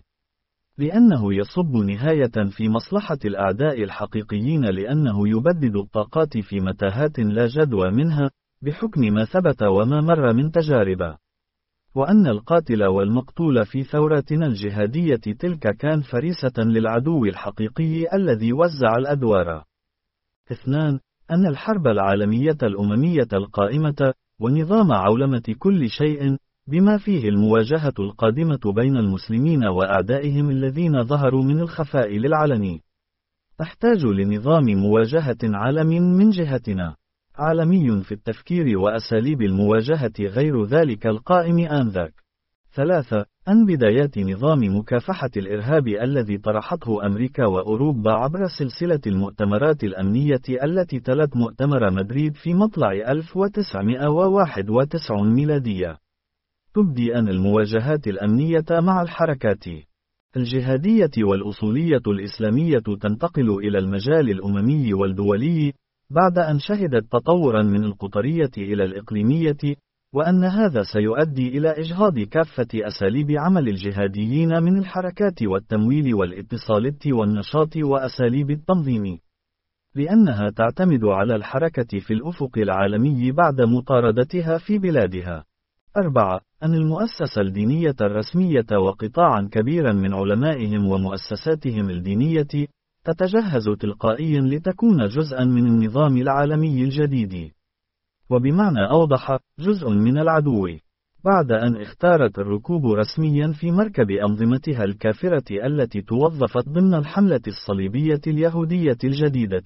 [SPEAKER 1] لأنه يصب نهاية في مصلحة الأعداء الحقيقيين، لأنه يبدد الطاقات في متاهات لا جدوى منها بحكم ما ثبت وما مر من تجارب. وأن القاتل والمقتول في ثوراتنا الجهادية تلك كان فريسة للعدو الحقيقي الذي وزع الأدوار. اثنان. أن الحرب العالمية الأممية القائمة ونظام عولمة كل شيء بما فيه المواجهة القادمة بين المسلمين وأعدائهم الذين ظهروا من الخفاء للعلن تحتاج لنظام مواجهة عالمي من جهتنا، عالمي في التفكير وأساليب المواجهة غير ذلك القائم آنذاك. ثلاثة. أن بدايات نظام مكافحة الإرهاب الذي طرحته أمريكا وأوروبا عبر سلسلة المؤتمرات الأمنية التي تلت مؤتمر مدريد في مطلع ألف وتسعمائة وواحد وتسعين ميلادية تبدي أن المواجهات الأمنية مع الحركات الجهادية والأصولية الإسلامية تنتقل إلى المجال الأممي والدولي بعد أن شهدت تطورا من القطرية إلى الإقليمية، وأن هذا سيؤدي إلى إجهاض كافة أساليب عمل الجهاديين من الحركات والتمويل والاتصال والنشاط وأساليب التنظيم، لأنها تعتمد على الحركة في الأفق العالمي بعد مطاردتها في بلادها. أربعة. أن المؤسسة الدينية الرسمية وقطاعا كبيرا من علمائهم ومؤسساتهم الدينية تتجهز تلقائيا لتكون جزءا من النظام العالمي الجديد، وبمعنى أوضح جزء من العدو، بعد أن اختارت الركوب رسميا في مركب أنظمتها الكافرة التي توظفت ضمن الحملة الصليبية اليهودية الجديدة،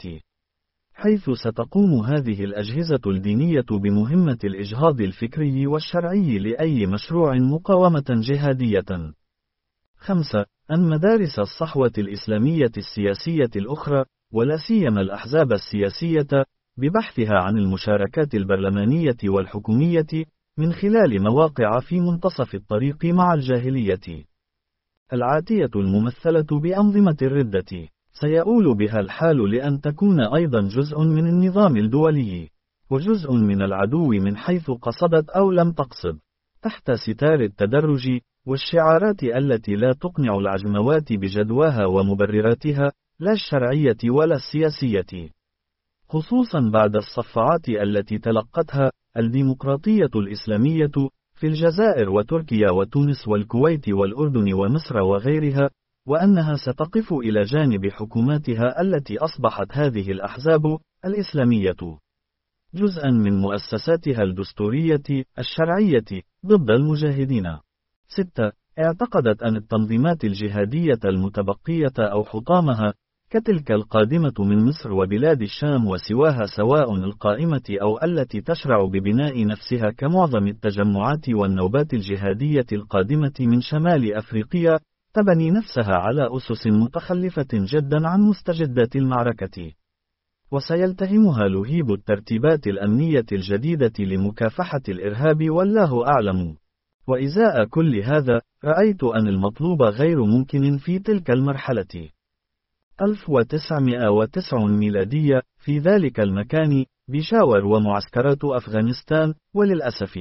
[SPEAKER 1] حيث ستقوم هذه الأجهزة الدينية بمهمة الإجهاض الفكري والشرعي لأي مشروع مقاومة جهادية. خمسة. أن مدارس الصحوة الإسلامية السياسية الأخرى، ولا سيما الأحزاب السياسية، ببحثها عن المشاركات البرلمانية والحكومية من خلال مواقع في منتصف الطريق مع الجاهلية العاتية الممثلة بأنظمة الردة، سيؤول بها الحال لأن تكون أيضا جزء من النظام الدولي، وجزء من العدو من حيث قصدت أو لم تقصد، تحت ستار التدرج والشعارات التي لا تقنع العجموات بجدواها ومبرراتها، لا الشرعية ولا السياسية، خصوصا بعد الصفعات التي تلقتها الديمقراطية الإسلامية في الجزائر وتركيا وتونس والكويت والأردن ومصر وغيرها، وأنها ستقف إلى جانب حكوماتها التي أصبحت هذه الأحزاب الإسلامية جزءا من مؤسساتها الدستورية الشرعية ضد المجاهدين. ستة. اعتقدت أن التنظيمات الجهادية المتبقية أو حطامها كتلك القادمة من مصر وبلاد الشام وسواها، سواء القائمة أو التي تشرع ببناء نفسها كمعظم التجمعات والنوبات الجهادية القادمة من شمال أفريقيا، تبني نفسها على أسس متخلفة جدا عن مستجدات المعركة، وسيلتهمها لهيب الترتيبات الأمنية الجديدة لمكافحة الإرهاب والله أعلم. وإزاء كل هذا، رأيت أن المطلوب غير ممكن في تلك المرحلة ألف وتسعمائة وتسعين ميلادية في ذلك المكان، بيشاور ومعسكرات أفغانستان، وللأسف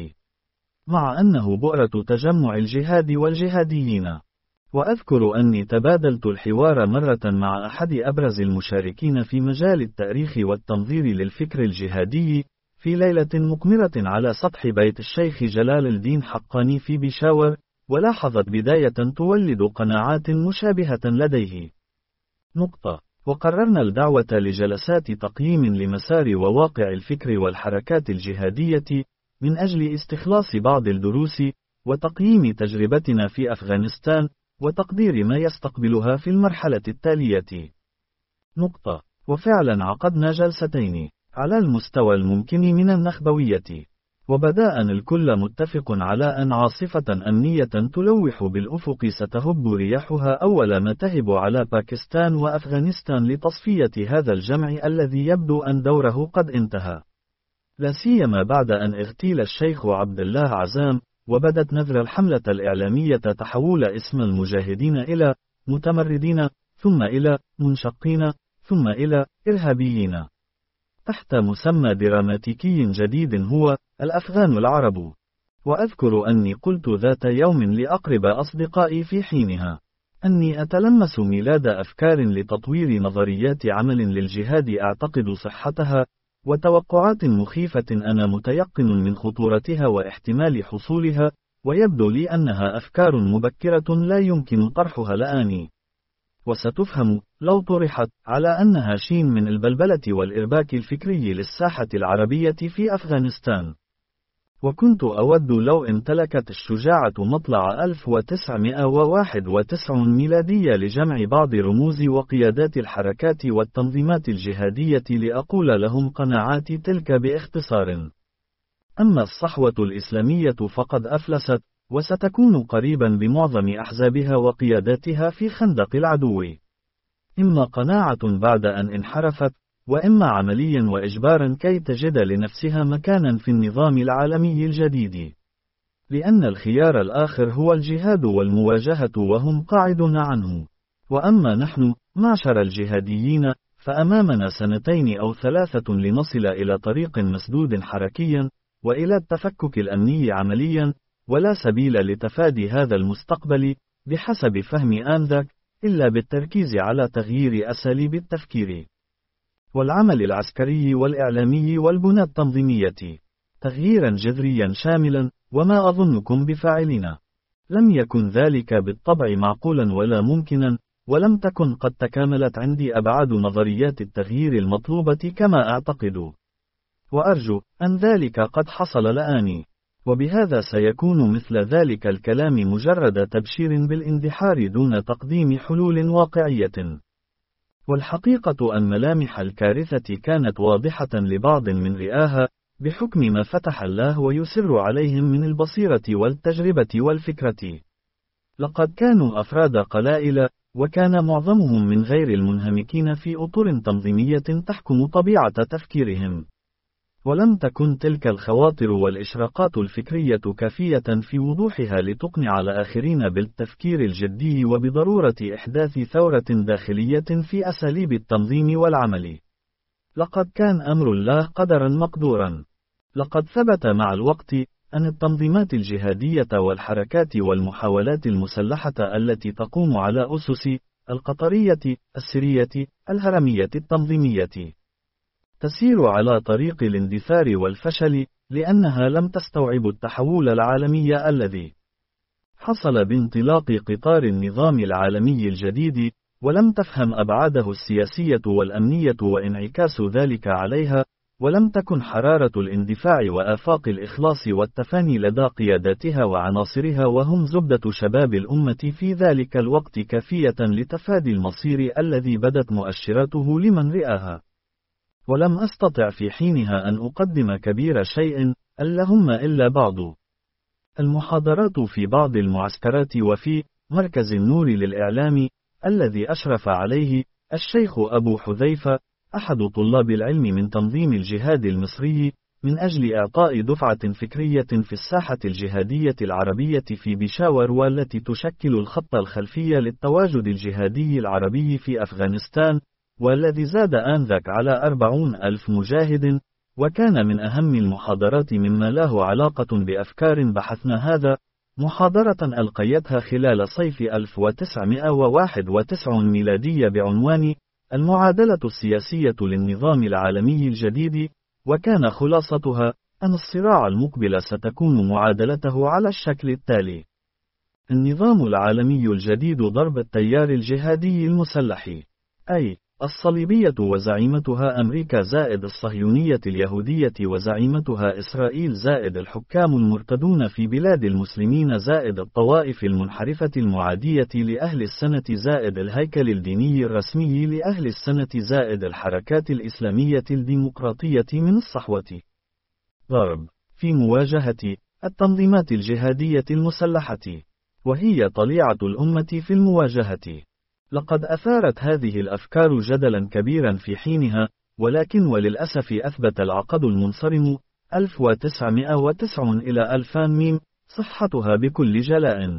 [SPEAKER 1] مع أنه بؤرة تجمع الجهاد والجهاديين. وأذكر أني تبادلت الحوار مرة مع أحد أبرز المشاركين في مجال التاريخ والتنظير للفكر الجهادي، في ليلة مقمرة على سطح بيت الشيخ جلال الدين حقاني في بيشاور، ولاحظت بداية تولد قناعات مشابهة لديه. نقطة. وقررنا الدعوة لجلسات تقييم لمسار وواقع الفكر والحركات الجهادية، من أجل استخلاص بعض الدروس، وتقييم تجربتنا في أفغانستان، وتقدير ما يستقبلها في المرحلة التالية. نقطة. وفعلا عقدنا جلستين على المستوى الممكن من النخبوية، وبدأ الكل متفق على أن عاصفة أمنية تلوح بالأفق ستهب رياحها أول ما تهب على باكستان وأفغانستان لتصفية هذا الجمع الذي يبدو أن دوره قد انتهى، لا سيما بعد أن اغتيل الشيخ عبد الله عزام، وبدت نذر الحملة الإعلامية تحول اسم المجاهدين إلى متمردين، ثم إلى منشقين، ثم إلى إرهابيين، تحت مسمى دراماتيكي جديد هو الأفغان العرب. وأذكر أني قلت ذات يوم لأقرب أصدقائي في حينها أني أتلمس ميلاد أفكار لتطوير نظريات عمل للجهاد أعتقد صحتها، وتوقعات مخيفة أنا متيقن من خطورتها واحتمال حصولها، ويبدو لي أنها أفكار مبكرة لا يمكن طرحها الآن، وستفهم لو طرحت على أنها شين من البلبلة والإرباك الفكري للساحة العربية في أفغانستان. وكنت أود لو امتلكت الشجاعة مطلع ألف وتسعمائة وواحد وتسعين ميلادية لجمع بعض رموز وقيادات الحركات والتنظيمات الجهادية لأقول لهم قناعاتي تلك باختصار. أما الصحوة الإسلامية فقد أفلست، وستكون قريبا بمعظم أحزابها وقياداتها في خندق العدو، إما قناعة بعد أن انحرفت، وإما عمليا وإجبارا كي تجد لنفسها مكانا في النظام العالمي الجديد، لأن الخيار الآخر هو الجهاد والمواجهة وهم قاعدون عنه. وأما نحن معشر الجهاديين فأمامنا سنتين أو ثلاثة لنصل إلى طريق مسدود حركيا، وإلى التفكك الأمني عمليا، ولا سبيل لتفادي هذا المستقبل بحسب فهم آنذاك إلا بالتركيز على تغيير أساليب التفكير والعمل العسكري والإعلامي والبنى التنظيمية تغييرا جذريا شاملا، وما أظنكم بفاعلين. لم يكن ذلك بالطبع معقولا ولا ممكنا، ولم تكن قد تكاملت عندي أبعاد نظريات التغيير المطلوبة كما أعتقد، وأرجو أن ذلك قد حصل الآن، وبهذا سيكون مثل ذلك الكلام مجرد تبشير بالاندحار دون تقديم حلول واقعية. والحقيقة أن ملامح الكارثة كانت واضحة لبعض من رئاها، بحكم ما فتح الله ويسر عليهم من البصيرة والتجربة والفكرة. لقد كانوا أفراد قلائل، وكان معظمهم من غير المنهمكين في أطر تنظيمية تحكم طبيعة تفكيرهم. ولم تكن تلك الخواطر والإشراقات الفكرية كافية في وضوحها لتقنع الآخرين بالتفكير الجدي وبضرورة إحداث ثورة داخلية في أساليب التنظيم والعمل. لقد كان أمر الله قدرا مقدورا. لقد ثبت مع الوقت أن التنظيمات الجهادية والحركات والمحاولات المسلحة التي تقوم على أسس القطرية، السرية، الهرمية التنظيمية تسير على طريق الاندثار والفشل، لأنها لم تستوعب التحول العالمي الذي حصل بانطلاق قطار النظام العالمي الجديد، ولم تفهم أبعاده السياسية والأمنية وانعكاس ذلك عليها، ولم تكن حرارة الاندفاع وآفاق الإخلاص والتفاني لدى قياداتها وعناصرها وهم زبدة شباب الأمة في ذلك الوقت كافية لتفادي المصير الذي بدت مؤشراته لمن رآها. ولم أستطع في حينها أن أقدم كبير شيء، اللهم إلا بعض المحاضرات في بعض المعسكرات وفي مركز النور للإعلام الذي أشرف عليه الشيخ أبو حذيفة، أحد طلاب العلم من تنظيم الجهاد المصري، من أجل إعطاء دفعة فكرية في الساحة الجهادية العربية في بيشاور، والتي تشكل الخط الخلفي للتواجد الجهادي العربي في أفغانستان، والذي زاد آنذاك على أربعون ألف مجاهد، وكان من أهم المحاضرات مما له علاقة بأفكار بحثنا هذا، محاضرة ألقيتها خلال صيف ألف وتسعمائة وواحد وتسعين ميلادية بعنوان المعادلة السياسية للنظام العالمي الجديد، وكان خلاصتها أن الصراع المقبل ستكون معادلته على الشكل التالي: النظام العالمي الجديد ضرب التيار الجهادي المسلح، أي الصليبية وزعيمتها أمريكا زائد الصهيونية اليهودية وزعيمتها إسرائيل زائد الحكام المرتدون في بلاد المسلمين زائد الطوائف المنحرفة المعادية لأهل السنة زائد الهيكل الديني الرسمي لأهل السنة زائد الحركات الإسلامية الديمقراطية من الصحوة. ضرب في مواجهة التنظيمات الجهادية المسلحة، وهي طليعة الأمة في المواجهة. لقد أثارت هذه الأفكار جدلا كبيرا في حينها، ولكن وللأسف أثبت العقد المنصرم ألف وتسعمائة وتسعين إلى ألفين ميم صحتها بكل جلاء.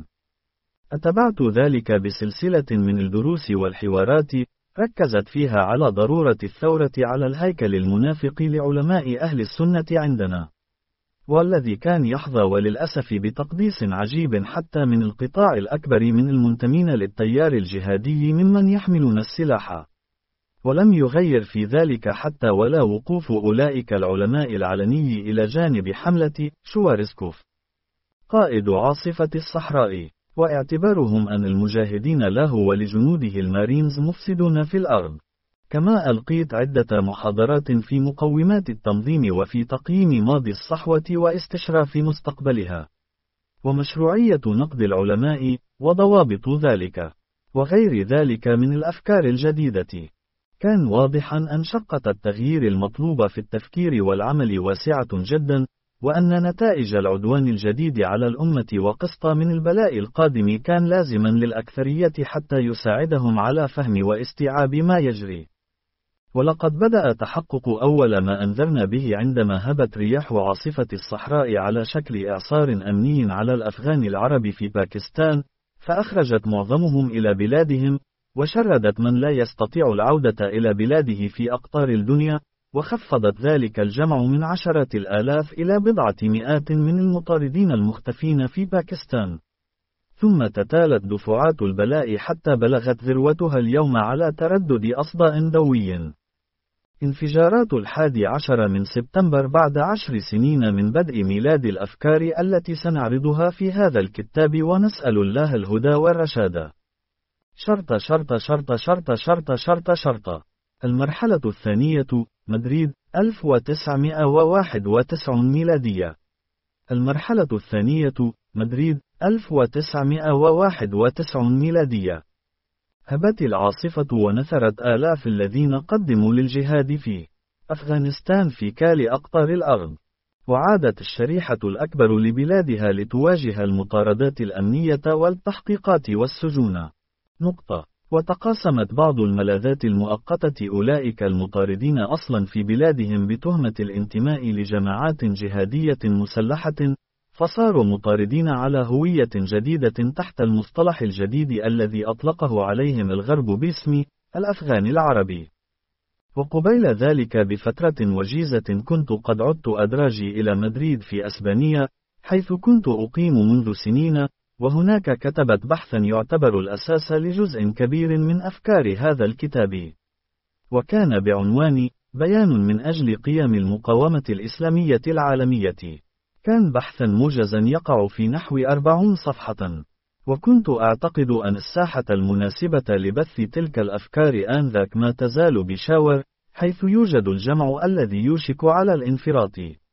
[SPEAKER 1] أتبعت ذلك بسلسلة من الدروس والحوارات ركزت فيها على ضرورة الثورة على الهيكل المنافق لعلماء أهل السنة عندنا، والذي كان يحظى وللأسف بتقديس عجيب حتى من القطاع الأكبر من المنتمين للتيار الجهادي ممن يحملون السلاح. ولم يغير في ذلك حتى ولا وقوف أولئك العلماء العلني إلى جانب حملة شوارزكوف قائد عاصفة الصحراء، واعتبارهم أن المجاهدين له ولجنوده المارينز مفسدون في الأرض. كما ألقيت عدة محاضرات في مقومات التنظيم وفي تقييم ماضي الصحوة واستشراف مستقبلها، ومشروعية نقد العلماء وضوابط ذلك، وغير ذلك من الأفكار الجديدة. كان واضحا أن شقة التغيير المطلوبة في التفكير والعمل واسعة جدا، وأن نتائج العدوان الجديد على الأمة وقسط من البلاء القادم كان لازما للأكثرية حتى يساعدهم على فهم واستيعاب ما يجري. ولقد بدأ تحقق أول ما أنذرنا به عندما هبت رياح عاصفة الصحراء على شكل إعصار أمني على الأفغان العرب في باكستان، فأخرجت معظمهم إلى بلادهم، وشردت من لا يستطيع العودة إلى بلاده في أقطار الدنيا، وخفضت ذلك الجمع من عشرات الآلاف إلى بضعة مئات من المطاردين المختفين في باكستان. ثم تتالت دفعات البلاء حتى بلغت ذروتها اليوم على تردد أصداء دوي. انفجارات الحادي عشر من سبتمبر بعد عشر سنين من بدء ميلاد الأفكار التي سنعرضها في هذا الكتاب، ونسأل الله الهدى والرشاد. شرط شرط شرط شرط شرط شرط شرط. المرحلة الثانية، مدريد، ألف وتسعمائة وواحد وتسعين ميلادية. المرحلة الثانية، مدريد، ألف وتسعمائة وواحد وتسعين ميلادية. هبت العاصفة ونثرت آلاف الذين قدموا للجهاد في أفغانستان في كال أقطار الأرض، وعادت الشريحة الأكبر لبلادها لتواجه المطاردات الأمنية والتحقيقات والسجون. نقطة. وتقاسمت بعض الملاذات المؤقتة أولئك المطاردين أصلا في بلادهم بتهمة الانتماء لجماعات جهادية مسلحة، فصاروا مطاردين على هوية جديدة تحت المصطلح الجديد الذي أطلقه عليهم الغرب باسم الأفغان العربي. وقبيل ذلك بفترة وجيزة كنت قد عدت أدراجي إلى مدريد في أسبانيا، حيث كنت أقيم منذ سنين، وهناك كتبت بحثا يعتبر الأساس لجزء كبير من أفكار هذا الكتاب، وكان بعنوان بيان من أجل قيم المقاومة الإسلامية العالمية. كان بحثا موجزا يقع في نحو أربعين صفحة، وكنت أعتقد أن الساحة المناسبة لبث تلك الأفكار آنذاك ما تزال بشاور، حيث يوجد الجمع الذي يوشك على الانفراط.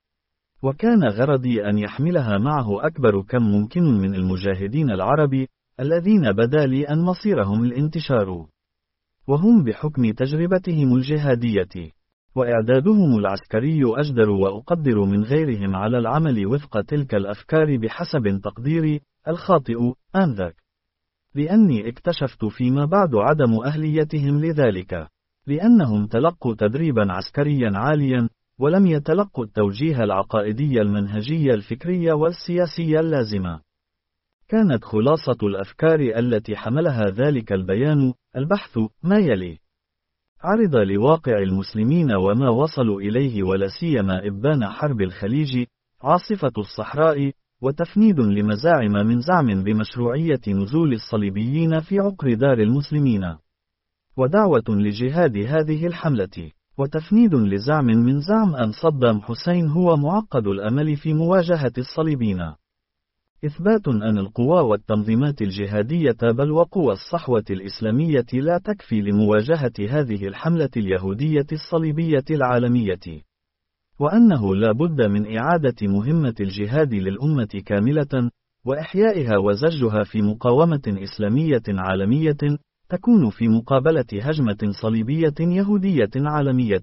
[SPEAKER 1] وكان غرضي أن يحملها معه أكبر كم ممكن من المجاهدين العرب، الذين بدا لي أن مصيرهم الانتشار، وهم بحكم تجربتهم الجهادية وإعدادهم العسكري أجدر وأقدر من غيرهم على العمل وفق تلك الأفكار بحسب تقديري الخاطئ آنذاك، لأني اكتشفت فيما بعد عدم أهليتهم لذلك، لأنهم تلقوا تدريبا عسكريا عاليا، ولم يتلقوا التوجيه العقائدي المنهجي الفكري والسياسي اللازم. كانت خلاصة الأفكار التي حملها ذلك البيان البحث ما يلي: عرض لواقع المسلمين وما وصلوا إليه ولا سيما إبان حرب الخليج، عاصفة الصحراء، وتفنيد لمزاعم من زعم بمشروعية نزول الصليبيين في عقر دار المسلمين، ودعوة لجهاد هذه الحملة، وتفنيد لزعم من زعم أن صدام حسين هو معقد الأمل في مواجهة الصليبين. إثبات أن القوى والتنظيمات الجهادية بل وقوى الصحوة الإسلامية لا تكفي لمواجهة هذه الحملة اليهودية الصليبية العالمية، وأنه لا بد من إعادة مهمة الجهاد للأمة كاملة، وإحيائها وزجها في مقاومة إسلامية عالمية تكون في مقابلة هجمة صليبية يهودية عالمية.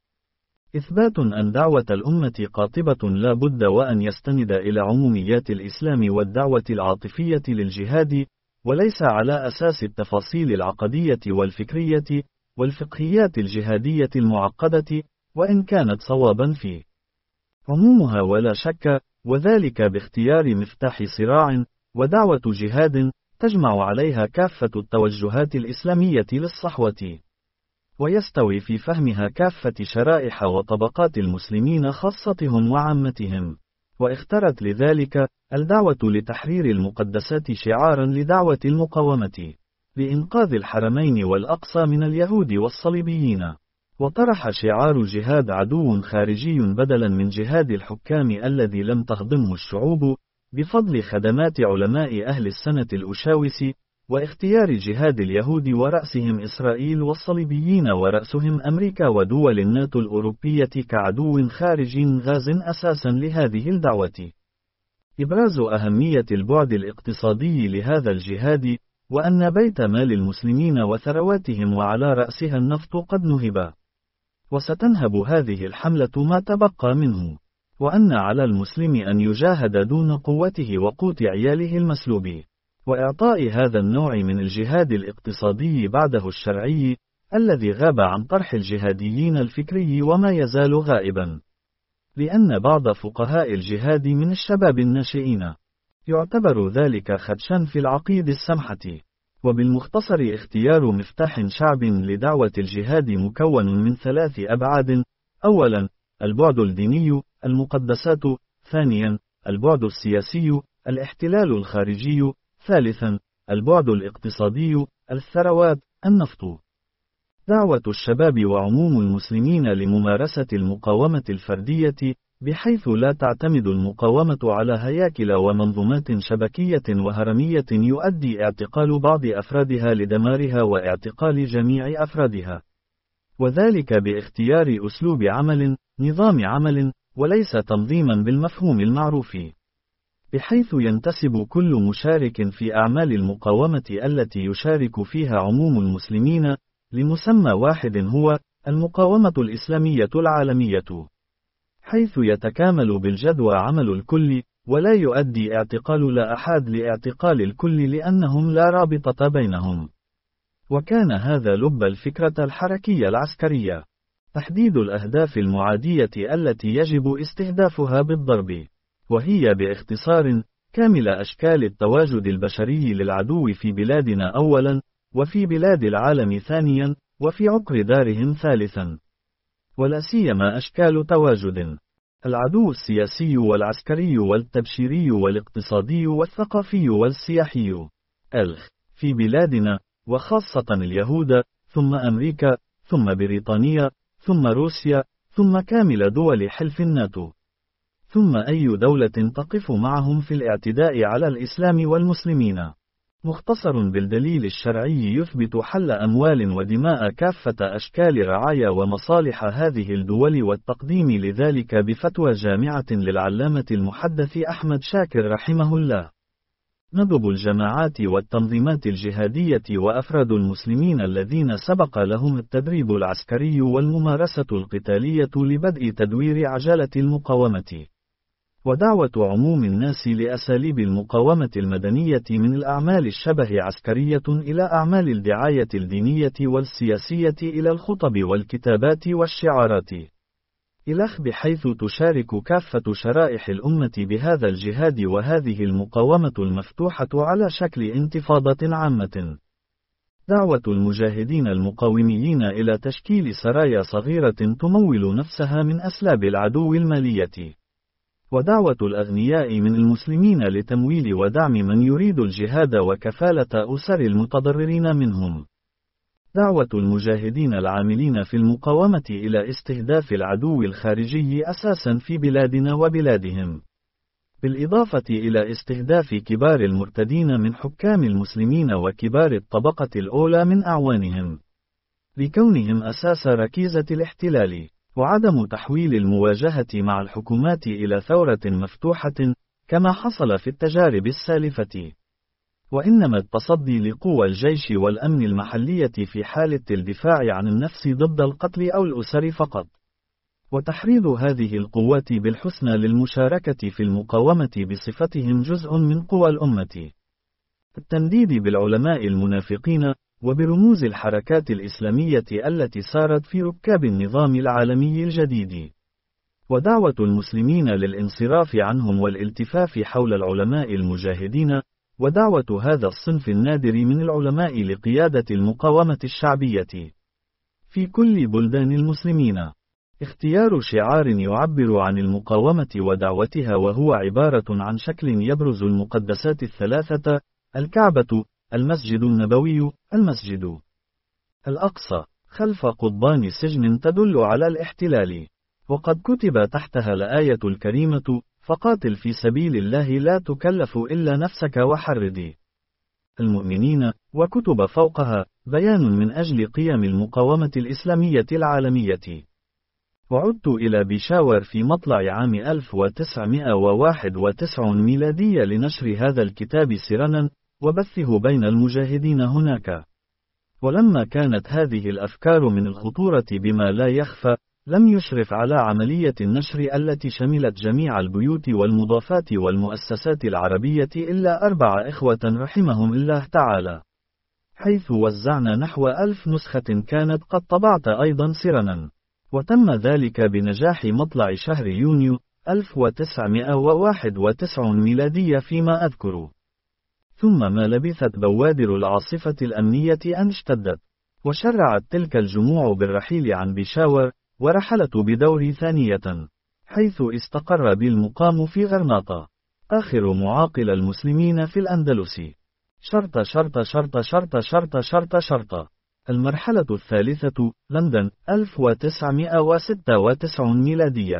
[SPEAKER 1] إثبات أن دعوة الأمة قاطبة لا بد وأن يستند إلى عموميات الإسلام والدعوة العاطفية للجهاد، وليس على أساس التفاصيل العقدية والفكرية والفقهيات الجهادية المعقدة، وإن كانت صوابا في عمومها ولا شك، وذلك باختيار مفتاح صراع ودعوة جهاد تجمع عليها كافة التوجهات الإسلامية للصحوة، ويستوي في فهمها كافة شرائح وطبقات المسلمين خاصتهم وعامتهم، واختارت لذلك الدعوة لتحرير المقدسات شعارا لدعوة المقاومة لإنقاذ الحرمين والأقصى من اليهود والصليبيين، وطرح شعار جهاد عدو خارجي بدلا من جهاد الحكام الذي لم تهضمه الشعوب، بفضل خدمات علماء أهل السنة الأشاوس، واختيار جهاد اليهود ورأسهم إسرائيل والصليبيين ورأسهم أمريكا ودول الناتو الأوروبية كعدو خارجي غاز أساسا لهذه الدعوة. إبراز أهمية البعد الاقتصادي لهذا الجهاد، وأن بيت مال المسلمين وثرواتهم وعلى رأسها النفط قد نهب، وستنهب هذه الحملة ما تبقى منه، وأن على المسلم أن يجاهد دون قوته وقوت عياله المسلوب، وإعطاء هذا النوع من الجهاد الاقتصادي بعده الشرعي الذي غاب عن طرح الجهاديين الفكري وما يزال غائبا، لأن بعض فقهاء الجهاد من الشباب الناشئين يعتبر ذلك خدشا في العقيد السمحة. وبالمختصر اختيار مفتاح شعب لدعوة الجهاد مكون من ثلاث أبعاد: أولا البعد الديني المقدسات، ثانيا البعد السياسي الاحتلال الخارجي، ثالثا البعد الاقتصادي الثروات النفط. دعوة الشباب وعموم المسلمين لممارسة المقاومة الفردية، بحيث لا تعتمد المقاومة على هياكل ومنظومات شبكية وهرمية يؤدي اعتقال بعض أفرادها لدمارها واعتقال جميع أفرادها، وذلك باختيار أسلوب عمل، نظام عمل، وليس تنظيما بالمفهوم المعروف، بحيث ينتسب كل مشارك في أعمال المقاومة التي يشارك فيها عموم المسلمين لمسمى واحد هو المقاومة الإسلامية العالمية، حيث يتكامل بالجدوى عمل الكل، ولا يؤدي اعتقال لا أحد لاعتقال الكل لأنهم لا رابطة بينهم. وكان هذا لب الفكرة الحركية العسكرية: تحديد الأهداف المعادية التي يجب استهدافها بالضرب، وهي باختصار كامل أشكال التواجد البشري للعدو في بلادنا أولا، وفي بلاد العالم ثانيا، وفي عقر دارهم ثالثا، ولا سيما أشكال تواجد العدو السياسي والعسكري والتبشيري والاقتصادي والثقافي والسياحي الخ في بلادنا، وخاصة اليهود، ثم أمريكا، ثم بريطانيا، ثم روسيا، ثم كامل دول حلف الناتو، ثم أي دولة تقف معهم في الاعتداء على الإسلام والمسلمين. مختصر بالدليل الشرعي يثبت حل أموال ودماء كافة أشكال رعايا ومصالح هذه الدول، والتقديم لذلك بفتوى جامعة للعلامة المحدث أحمد شاكر رحمه الله. ندب الجماعات والتنظيمات الجهادية وأفراد المسلمين الذين سبق لهم التدريب العسكري والممارسة القتالية لبدء تدوير عجلة المقاومة، ودعوة عموم الناس لأساليب المقاومة المدنية من الأعمال الشبه عسكرية إلى أعمال الدعاية الدينية والسياسية إلى الخطب والكتابات والشعارات إلخ، بحيث تشارك كافة شرائح الأمة بهذا الجهاد وهذه المقاومة المفتوحة على شكل انتفاضة عامة. دعوة المجاهدين المقاوميين إلى تشكيل سرايا صغيرة تمول نفسها من أسلاب العدو المالية. ودعوة الأغنياء من المسلمين لتمويل ودعم من يريد الجهاد وكفالة أسر المتضررين منهم. دعوة المجاهدين العاملين في المقاومة إلى استهداف العدو الخارجي أساسا في بلادنا وبلادهم، بالإضافة إلى استهداف كبار المرتدين من حكام المسلمين وكبار الطبقة الأولى من أعوانهم، لكونهم أساس ركيزة الاحتلال، وعدم تحويل المواجهة مع الحكومات إلى ثورة مفتوحة كما حصل في التجارب السالفة، وإنما التصدي لقوى الجيش والأمن المحلية في حالة الدفاع عن النفس ضد القتل أو الأسر فقط. وتحريض هذه القوات بالحسنى للمشاركة في المقاومة بصفتهم جزء من قوى الأمة. التنديد بالعلماء المنافقين وبرموز الحركات الإسلامية التي سارت في ركاب النظام العالمي الجديد. ودعوة المسلمين للانصراف عنهم والالتفاف حول العلماء المجاهدين، ودعوة هذا الصنف النادر من العلماء لقيادة المقاومة الشعبية في كل بلدان المسلمين. اختيار شعار يعبر عن المقاومة ودعوتها، وهو عبارة عن شكل يبرز المقدسات الثلاثة: الكعبة، المسجد النبوي، المسجد الأقصى، خلف قضبان سجن، تدل على الاحتلال. وقد كتب تحتها الآية الكريمة: فقاتل في سبيل الله لا تكلف إلا نفسك وحرد المؤمنين، وكتب فوقها: بيان من أجل قيم المقاومة الإسلامية العالمية. وعدت إلى بيشاور في مطلع عام ألف وتسعمائة وواحد وتسعين ميلادية لنشر هذا الكتاب سرنا وبثه بين المجاهدين هناك. ولما كانت هذه الأفكار من الخطورة بما لا يخفى، لم يشرف على عملية النشر التي شملت جميع البيوت والمضافات والمؤسسات العربية إلا أربع إخوة رحمهم الله تعالى، حيث وزعنا نحو ألف نسخة كانت قد طبعت أيضا سرنا. وتم ذلك بنجاح مطلع شهر يونيو ألف وتسعمائة وواحد وتسعين ميلادية فيما أذكر. ثم ما لبثت بوادر العاصفة الأمنية أن اشتدت، وشرعت تلك الجموع بالرحيل عن بيشاور، ورحلت بدور ثانية، حيث استقر بالمقام في غرناطة، آخر معاقل المسلمين في الأندلس. شرط شرط شرط شرط شرط شرط شرط. المرحلة الثالثة، لندن، ألف وتسعمائة وستة وتسعين ميلادية.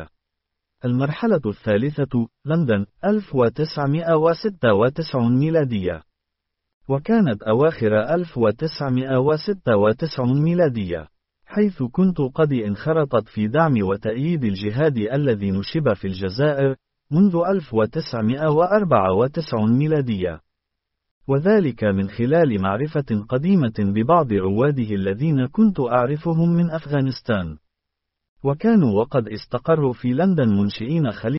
[SPEAKER 1] المرحلة الثالثة، لندن، ألف وتسعمائة وستة وتسعين ميلادية. وكانت أواخر ألف وتسعمائة وستة وتسعين ميلادية، حيث كنت قد انخرطت في دعم وتأييد الجهاد الذي نشب في الجزائر منذ ألف وتسعمائة وأربعة وتسعين ميلادية، وذلك من خلال معرفة قديمة ببعض رواده الذين كنت أعرفهم من أفغانستان، وكانوا وقد استقروا في لندن منشئين خليفة